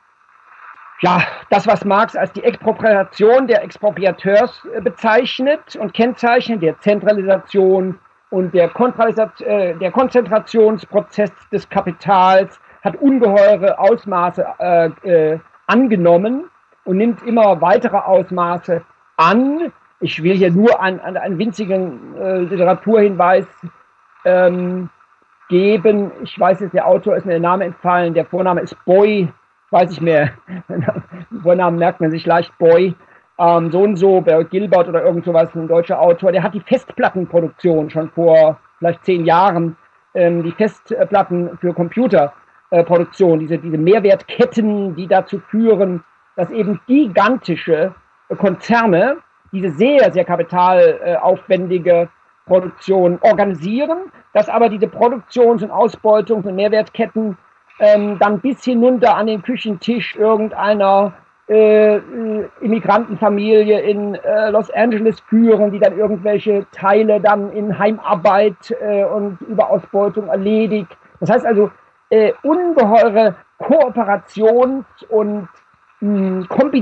ja, das, was Marx als die Expropriation der Expropriateurs äh, bezeichnet und kennzeichnet, der Zentralisation und der, äh, der Konzentrationsprozess des Kapitals, hat ungeheure Ausmaße äh, äh, angenommen und nimmt immer weitere Ausmaße an. Ich will hier nur an, an einen winzigen äh, Literaturhinweis ähm, geben. Ich weiß jetzt, der Autor ist mir der Name entfallen. Der Vorname ist Boy, weiß ich mehr. Den Vornamen merkt man sich leicht, Boy. Ähm, so und so, Barry Gilbert oder irgend sowas, ein deutscher Autor. Der hat die Festplattenproduktion schon vor vielleicht zehn Jahren, ähm, die Festplatten für Computerproduktion, diese, diese Mehrwertketten, die dazu führen, dass eben gigantische Konzerne diese sehr, sehr kapitalaufwendige Produktion organisieren, dass aber diese Produktions- und Ausbeutungs- und Mehrwertketten ähm, dann bis hinunter an den Küchentisch irgendeiner äh, Immigrantenfamilie in äh, Los Angeles führen, die dann irgendwelche Teile dann in Heimarbeit äh, und Überausbeutung erledigt. Das heißt also, äh, ungeheure Kooperations- und mh,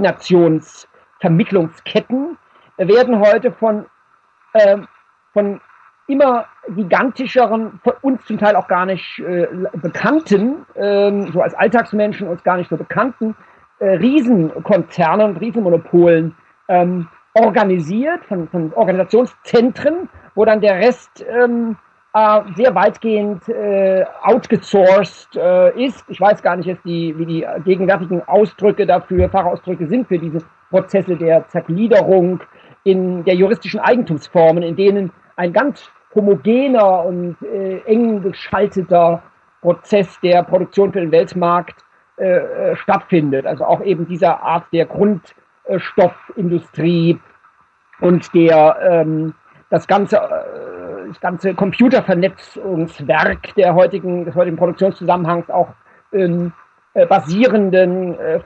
Kombinationsvermittlungsketten werden heute von, äh, von immer gigantischeren, von uns zum Teil auch gar nicht äh, bekannten, äh, so als Alltagsmenschen uns gar nicht so bekannten, äh, Riesenkonzernen und Riesenmonopolen ähm, organisiert, von, von Organisationszentren, wo dann der Rest ähm, äh, sehr weitgehend äh, outgesourced äh, ist. Ich weiß gar nicht, jetzt die, wie die gegenwärtigen Ausdrücke dafür, Fachausdrücke sind für diese Prozesse der Zergliederung in der juristischen Eigentumsformen, in denen ein ganz homogener und äh, eng geschalteter Prozess der Produktion für den Weltmarkt äh, stattfindet. Also auch eben dieser Art der Grundstoffindustrie und der ähm, das ganze äh, das ganze Computervernetzungswerk der heutigen des heutigen Produktionszusammenhangs auch ähm, äh, basierenden äh,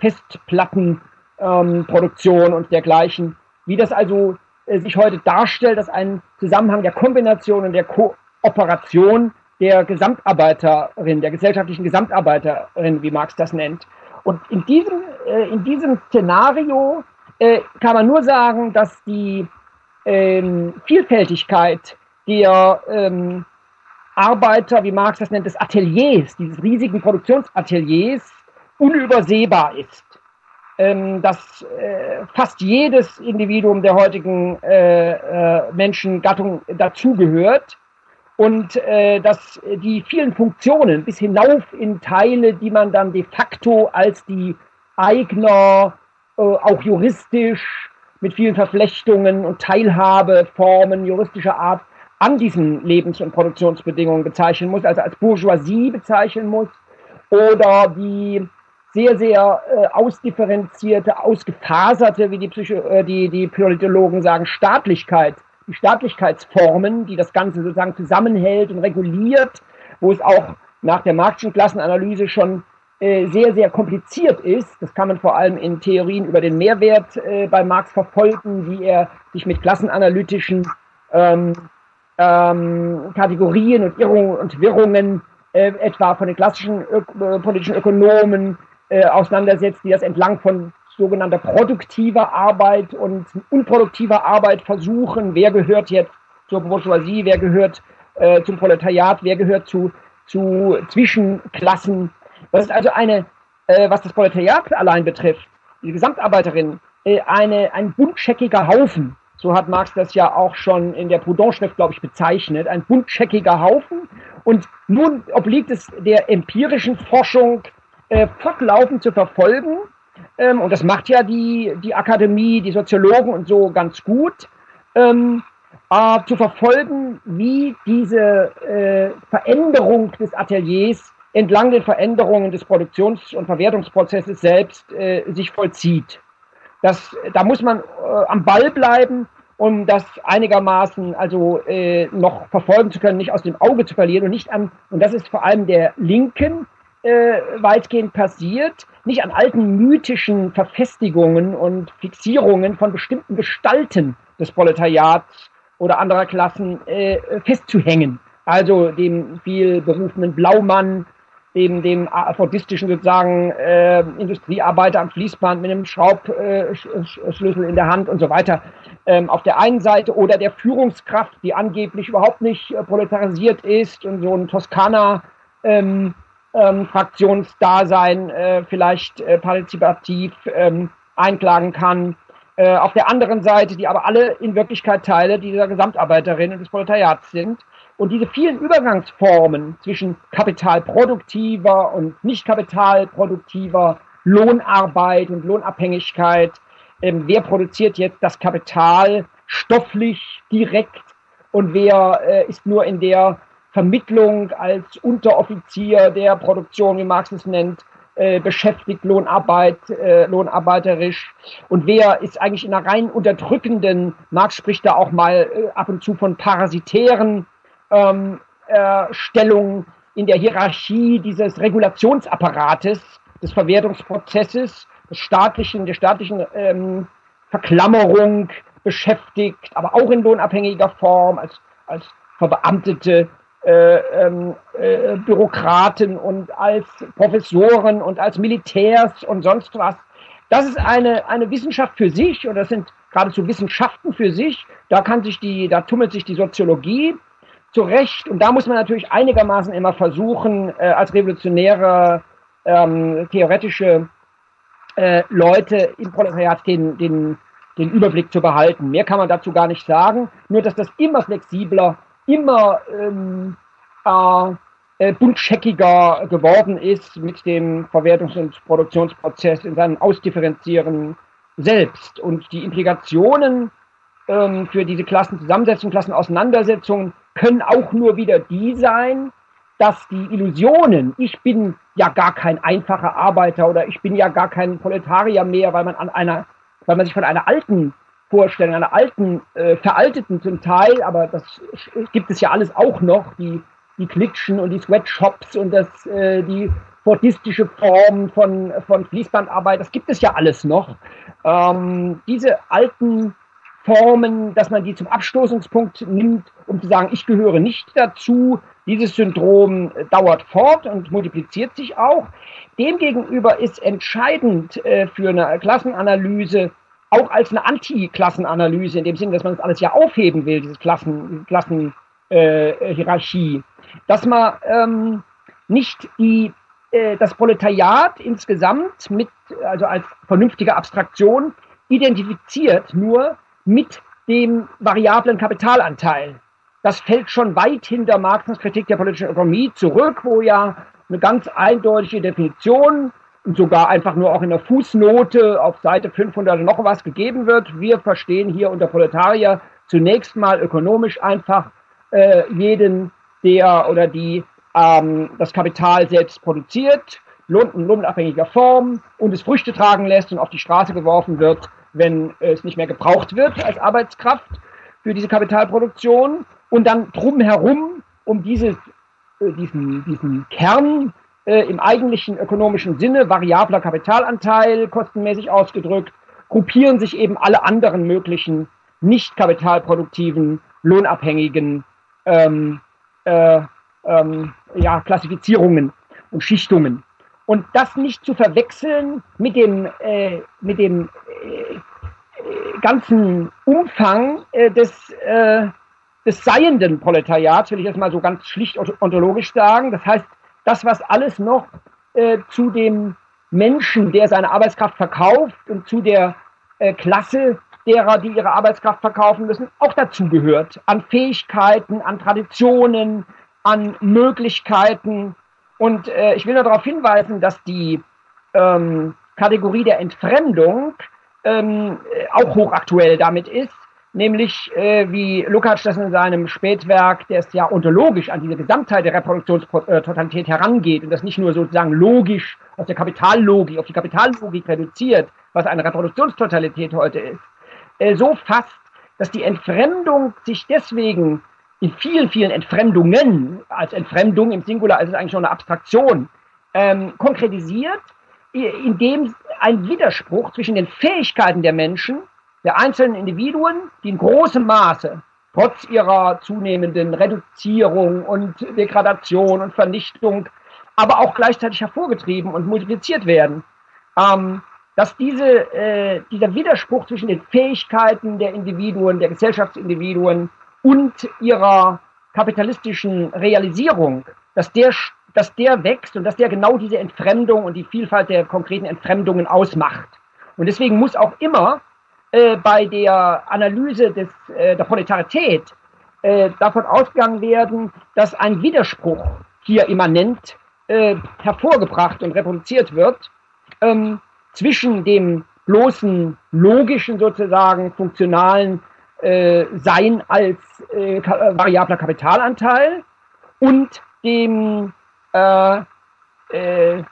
Festplattenproduktion ähm, und dergleichen. Wie das also äh, sich heute darstellt, dass ein Zusammenhang der Kombination und der Kooperation der Gesamtarbeiterin, der gesellschaftlichen Gesamtarbeiterin, wie Marx das nennt. Und in diesem, äh, in diesem Szenario äh, kann man nur sagen, dass die ähm, Vielfältigkeit der ähm, Arbeiter, wie Marx das nennt, des Ateliers, dieses riesigen Produktionsateliers, unübersehbar ist. Ähm, dass äh, fast jedes Individuum der heutigen äh, äh, Menschengattung dazugehört und äh, dass die vielen Funktionen bis hinauf in Teile, die man dann de facto als die Eigner, äh, auch juristisch, mit vielen Verflechtungen und Teilhabeformen juristischer Art an diesen Lebens- und Produktionsbedingungen bezeichnen muss, also als Bourgeoisie bezeichnen muss, oder die sehr, sehr äh, ausdifferenzierte, ausgefaserte, wie die, Psycho äh, die, die Politologen sagen, Staatlichkeit, die Staatlichkeitsformen, die das Ganze sozusagen zusammenhält und reguliert, wo es auch nach der Marxischen Klassenanalyse schon äh, sehr, sehr kompliziert ist. Das kann man vor allem in Theorien über den Mehrwert äh, bei Marx verfolgen, wie er sich mit klassenanalytischen ähm, ähm, Kategorien und Irrungen und Wirrungen äh, etwa von den klassischen Ö äh, politischen Ökonomen äh, auseinandersetzt, die das entlang von sogenannter produktiver Arbeit und unproduktiver Arbeit versuchen. Wer gehört jetzt zur Bourgeoisie, wer gehört äh, zum Proletariat, wer gehört zu, zu Zwischenklassen. Das ist also eine, äh, was das Proletariat allein betrifft, die Gesamtarbeiterin, äh, eine, ein buntscheckiger Haufen. So hat Marx das ja auch schon in der Proudhon-Schrift, glaube ich, bezeichnet. Ein buntscheckiger Haufen. Und nun obliegt es der empirischen Forschung, äh, fortlaufend zu verfolgen, ähm, und das macht ja die, die Akademie, die Soziologen und so ganz gut, ähm, äh, zu verfolgen, wie diese äh, Veränderung des Ateliers entlang den Veränderungen des Produktions- und Verwertungsprozesses selbst äh, sich vollzieht. Das, da muss man äh, am Ball bleiben, um das einigermaßen also äh, noch verfolgen zu können, nicht aus dem Auge zu verlieren und nicht an, und das ist vor allem der Linken äh, weitgehend passiert, nicht an alten mythischen Verfestigungen und Fixierungen von bestimmten Gestalten des Proletariats oder anderer Klassen äh, festzuhängen. Also dem viel berufenen Blaumann, dem, dem affordistischen sozusagen äh, Industriearbeiter am Fließband mit einem Schraubschlüssel äh, in der Hand und so weiter ähm, auf der einen Seite, oder der Führungskraft, die angeblich überhaupt nicht äh, proletarisiert ist und so ein Toskana ähm, ähm, Fraktionsdasein äh, vielleicht äh, partizipativ ähm, einklagen kann. Äh, auf der anderen Seite, die aber alle in Wirklichkeit Teile dieser Gesamtarbeiterin und des Proletariats sind. Und diese vielen Übergangsformen zwischen kapitalproduktiver und nicht kapitalproduktiver Lohnarbeit und Lohnabhängigkeit, ähm, wer produziert jetzt das Kapital stofflich direkt und wer äh, ist nur in der Vermittlung als Unteroffizier der Produktion, wie Marx es nennt, äh, beschäftigt, Lohnarbeit, äh, lohnarbeiterisch, und wer ist eigentlich in einer rein unterdrückenden, Marx spricht da auch mal äh, ab und zu von parasitären Ähm, äh, Stellung in der Hierarchie dieses Regulationsapparates, des Verwertungsprozesses, des staatlichen, der staatlichen ähm, Verklammerung beschäftigt, aber auch in lohnabhängiger Form, als, als verbeamtete äh, äh, Bürokraten und als Professoren und als Militärs und sonst was. Das ist eine, eine Wissenschaft für sich, und das sind geradezu Wissenschaften für sich. Da kann sich die, da tummelt sich die Soziologie zurecht, und da muss man natürlich einigermaßen immer versuchen, äh, als revolutionäre ähm, theoretische äh, Leute im Proletariat den, den, den Überblick zu behalten. Mehr kann man dazu gar nicht sagen, nur dass das immer flexibler, immer ähm, äh, buntscheckiger geworden ist mit dem Verwertungs- und Produktionsprozess in seinem Ausdifferenzieren selbst. Und die Implikationen ähm, für diese Klassenzusammensetzung, Klassenauseinandersetzungen können auch nur wieder die sein, dass die Illusionen, ich bin ja gar kein einfacher Arbeiter oder ich bin ja gar kein Proletarier mehr, weil man an einer, weil man sich von einer alten Vorstellung, einer alten, äh, veralteten zum Teil, aber das gibt es ja alles auch noch, die, die Klitschen und die Sweatshops und das, äh, die fordistische Form von, von Fließbandarbeit, das gibt es ja alles noch. Ähm, diese alten Formen, dass man die zum Abstoßungspunkt nimmt, um zu sagen, ich gehöre nicht dazu. Dieses Syndrom dauert fort und multipliziert sich auch. Demgegenüber ist entscheidend äh, für eine Klassenanalyse, auch als eine Anti-Klassenanalyse, in dem Sinne, dass man das alles ja aufheben will, diese Klassen, Klassenhierarchie, äh, dass man ähm, nicht die, äh, das Proletariat insgesamt mit, also als vernünftige Abstraktion identifiziert, nur mit dem variablen Kapitalanteil. Das fällt schon weit hinter Marx' Kritik der politischen Ökonomie zurück, wo ja eine ganz eindeutige Definition und sogar einfach nur auch in der Fußnote auf Seite fünfhundert noch was gegeben wird. Wir verstehen hier unter Proletarier zunächst mal ökonomisch einfach äh, jeden, der oder die ähm, das Kapital selbst produziert, lohn- in lohnabhängiger Form und es Früchte tragen lässt und auf die Straße geworfen wird, wenn es nicht mehr gebraucht wird als Arbeitskraft für diese Kapitalproduktion, und dann drumherum um dieses, äh, diesen, diesen Kern äh, im eigentlichen ökonomischen Sinne, variabler Kapitalanteil, kostenmäßig ausgedrückt, gruppieren sich eben alle anderen möglichen nicht kapitalproduktiven, lohnabhängigen ähm, äh, ähm, ja, Klassifizierungen und Schichtungen. Und das nicht zu verwechseln mit dem, äh, mit dem äh, ganzen Umfang äh, des, äh, des seienden Proletariats, will ich jetzt mal so ganz schlicht ontologisch sagen. Das heißt, das, was alles noch äh, zu dem Menschen, der seine Arbeitskraft verkauft, und zu der äh, Klasse derer, die ihre Arbeitskraft verkaufen müssen, auch dazu gehört. An Fähigkeiten, an Traditionen, an Möglichkeiten. Und äh, ich will nur darauf hinweisen, dass die ähm, Kategorie der Entfremdung ähm, auch hochaktuell damit ist, nämlich äh, wie Lukács das in seinem Spätwerk, der es ja ontologisch an diese Gesamtheit der Reproduktionstotalität herangeht und das nicht nur sozusagen logisch aus der Kapitallogik, auf die Kapitallogik reduziert, was eine Reproduktionstotalität heute ist, äh, so fasst, dass die Entfremdung sich deswegen in vielen, vielen Entfremdungen, als Entfremdung im Singular ist es eigentlich schon eine Abstraktion, ähm, konkretisiert, indem ein Widerspruch zwischen den Fähigkeiten der Menschen, der einzelnen Individuen, die in großem Maße, trotz ihrer zunehmenden Reduzierung und Degradation und Vernichtung, aber auch gleichzeitig hervorgetrieben und multipliziert werden, ähm, dass diese, äh, dieser Widerspruch zwischen den Fähigkeiten der Individuen, der Gesellschaftsindividuen und ihrer kapitalistischen Realisierung, dass der dass der wächst und dass der genau diese Entfremdung und die Vielfalt der konkreten Entfremdungen ausmacht. Und deswegen muss auch immer äh, bei der Analyse des, äh, der Proletarität äh, davon ausgegangen werden, dass ein Widerspruch hier immanent äh, hervorgebracht und reproduziert wird ähm, zwischen dem bloßen logischen, sozusagen funktionalen äh, Sein als äh, variabler Kapitalanteil und dem Äh, äh,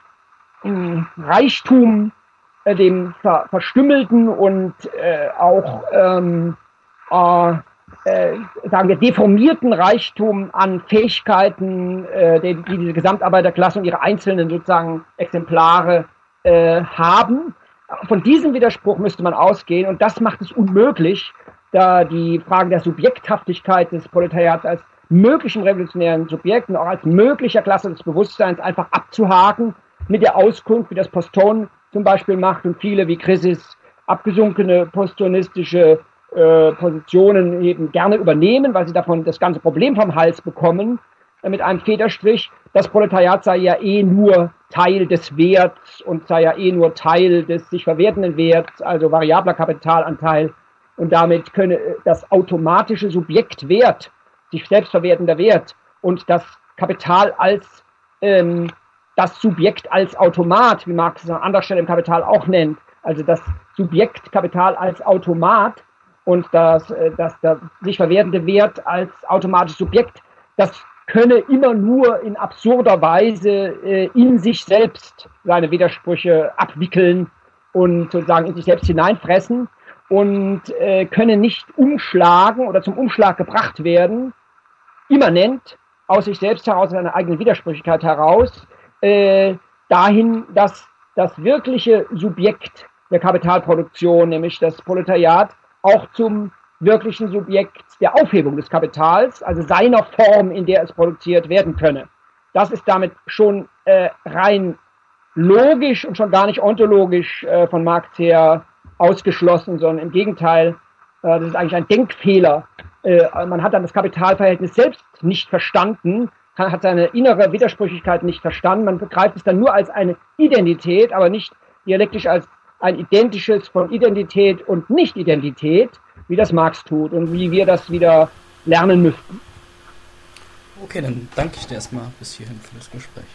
Reichtum, äh, dem ver verstümmelten und äh, auch ähm, äh, äh, sagen wir deformierten Reichtum an Fähigkeiten, äh, die, die diese Gesamtarbeiterklasse und ihre einzelnen sozusagen Exemplare äh, haben. Von diesem Widerspruch müsste man ausgehen und das macht es unmöglich, da die Frage der Subjekthaftigkeit des Proletariats als möglichen revolutionären Subjekten, auch als möglicher Klasse des Bewusstseins einfach abzuhaken mit der Auskunft, wie das Postone zum Beispiel macht und viele wie Chrysis abgesunkene postonistische äh, Positionen eben gerne übernehmen, weil sie davon das ganze Problem vom Hals bekommen, äh, mit einem Federstrich, das Proletariat sei ja eh nur Teil des Werts und sei ja eh nur Teil des sich verwertenden Werts, also variabler Kapitalanteil und damit könne das automatische Subjekt Wert sich selbstverwertender Wert und das Kapital als ähm, das Subjekt als Automat, wie Marx es an anderer Stelle im Kapital auch nennt, also das Subjekt Kapital als Automat und das, äh, das, das sich verwertende Wert als automatisches Subjekt, das könne immer nur in absurder Weise äh, in sich selbst seine Widersprüche abwickeln und sozusagen in sich selbst hineinfressen und äh, könne nicht umschlagen oder zum Umschlag gebracht werden, immanent aus sich selbst heraus, aus einer eigenen Widersprüchlichkeit heraus, äh, dahin, dass das wirkliche Subjekt der Kapitalproduktion, nämlich das Proletariat, auch zum wirklichen Subjekt der Aufhebung des Kapitals, also seiner Form, in der es produziert werden könne. Das ist damit schon äh, rein logisch und schon gar nicht ontologisch äh, von Marx her ausgeschlossen, sondern im Gegenteil, äh, das ist eigentlich ein Denkfehler. Äh, man hat dann das Kapitalverhältnis selbst nicht verstanden, hat seine innere Widersprüchlichkeit nicht verstanden, man begreift es dann nur als eine Identität, aber nicht dialektisch als ein identisches von Identität und Nicht-Identität, wie das Marx tut und wie wir das wieder lernen müssten. Okay, dann danke ich dir erstmal bis hierhin für das Gespräch.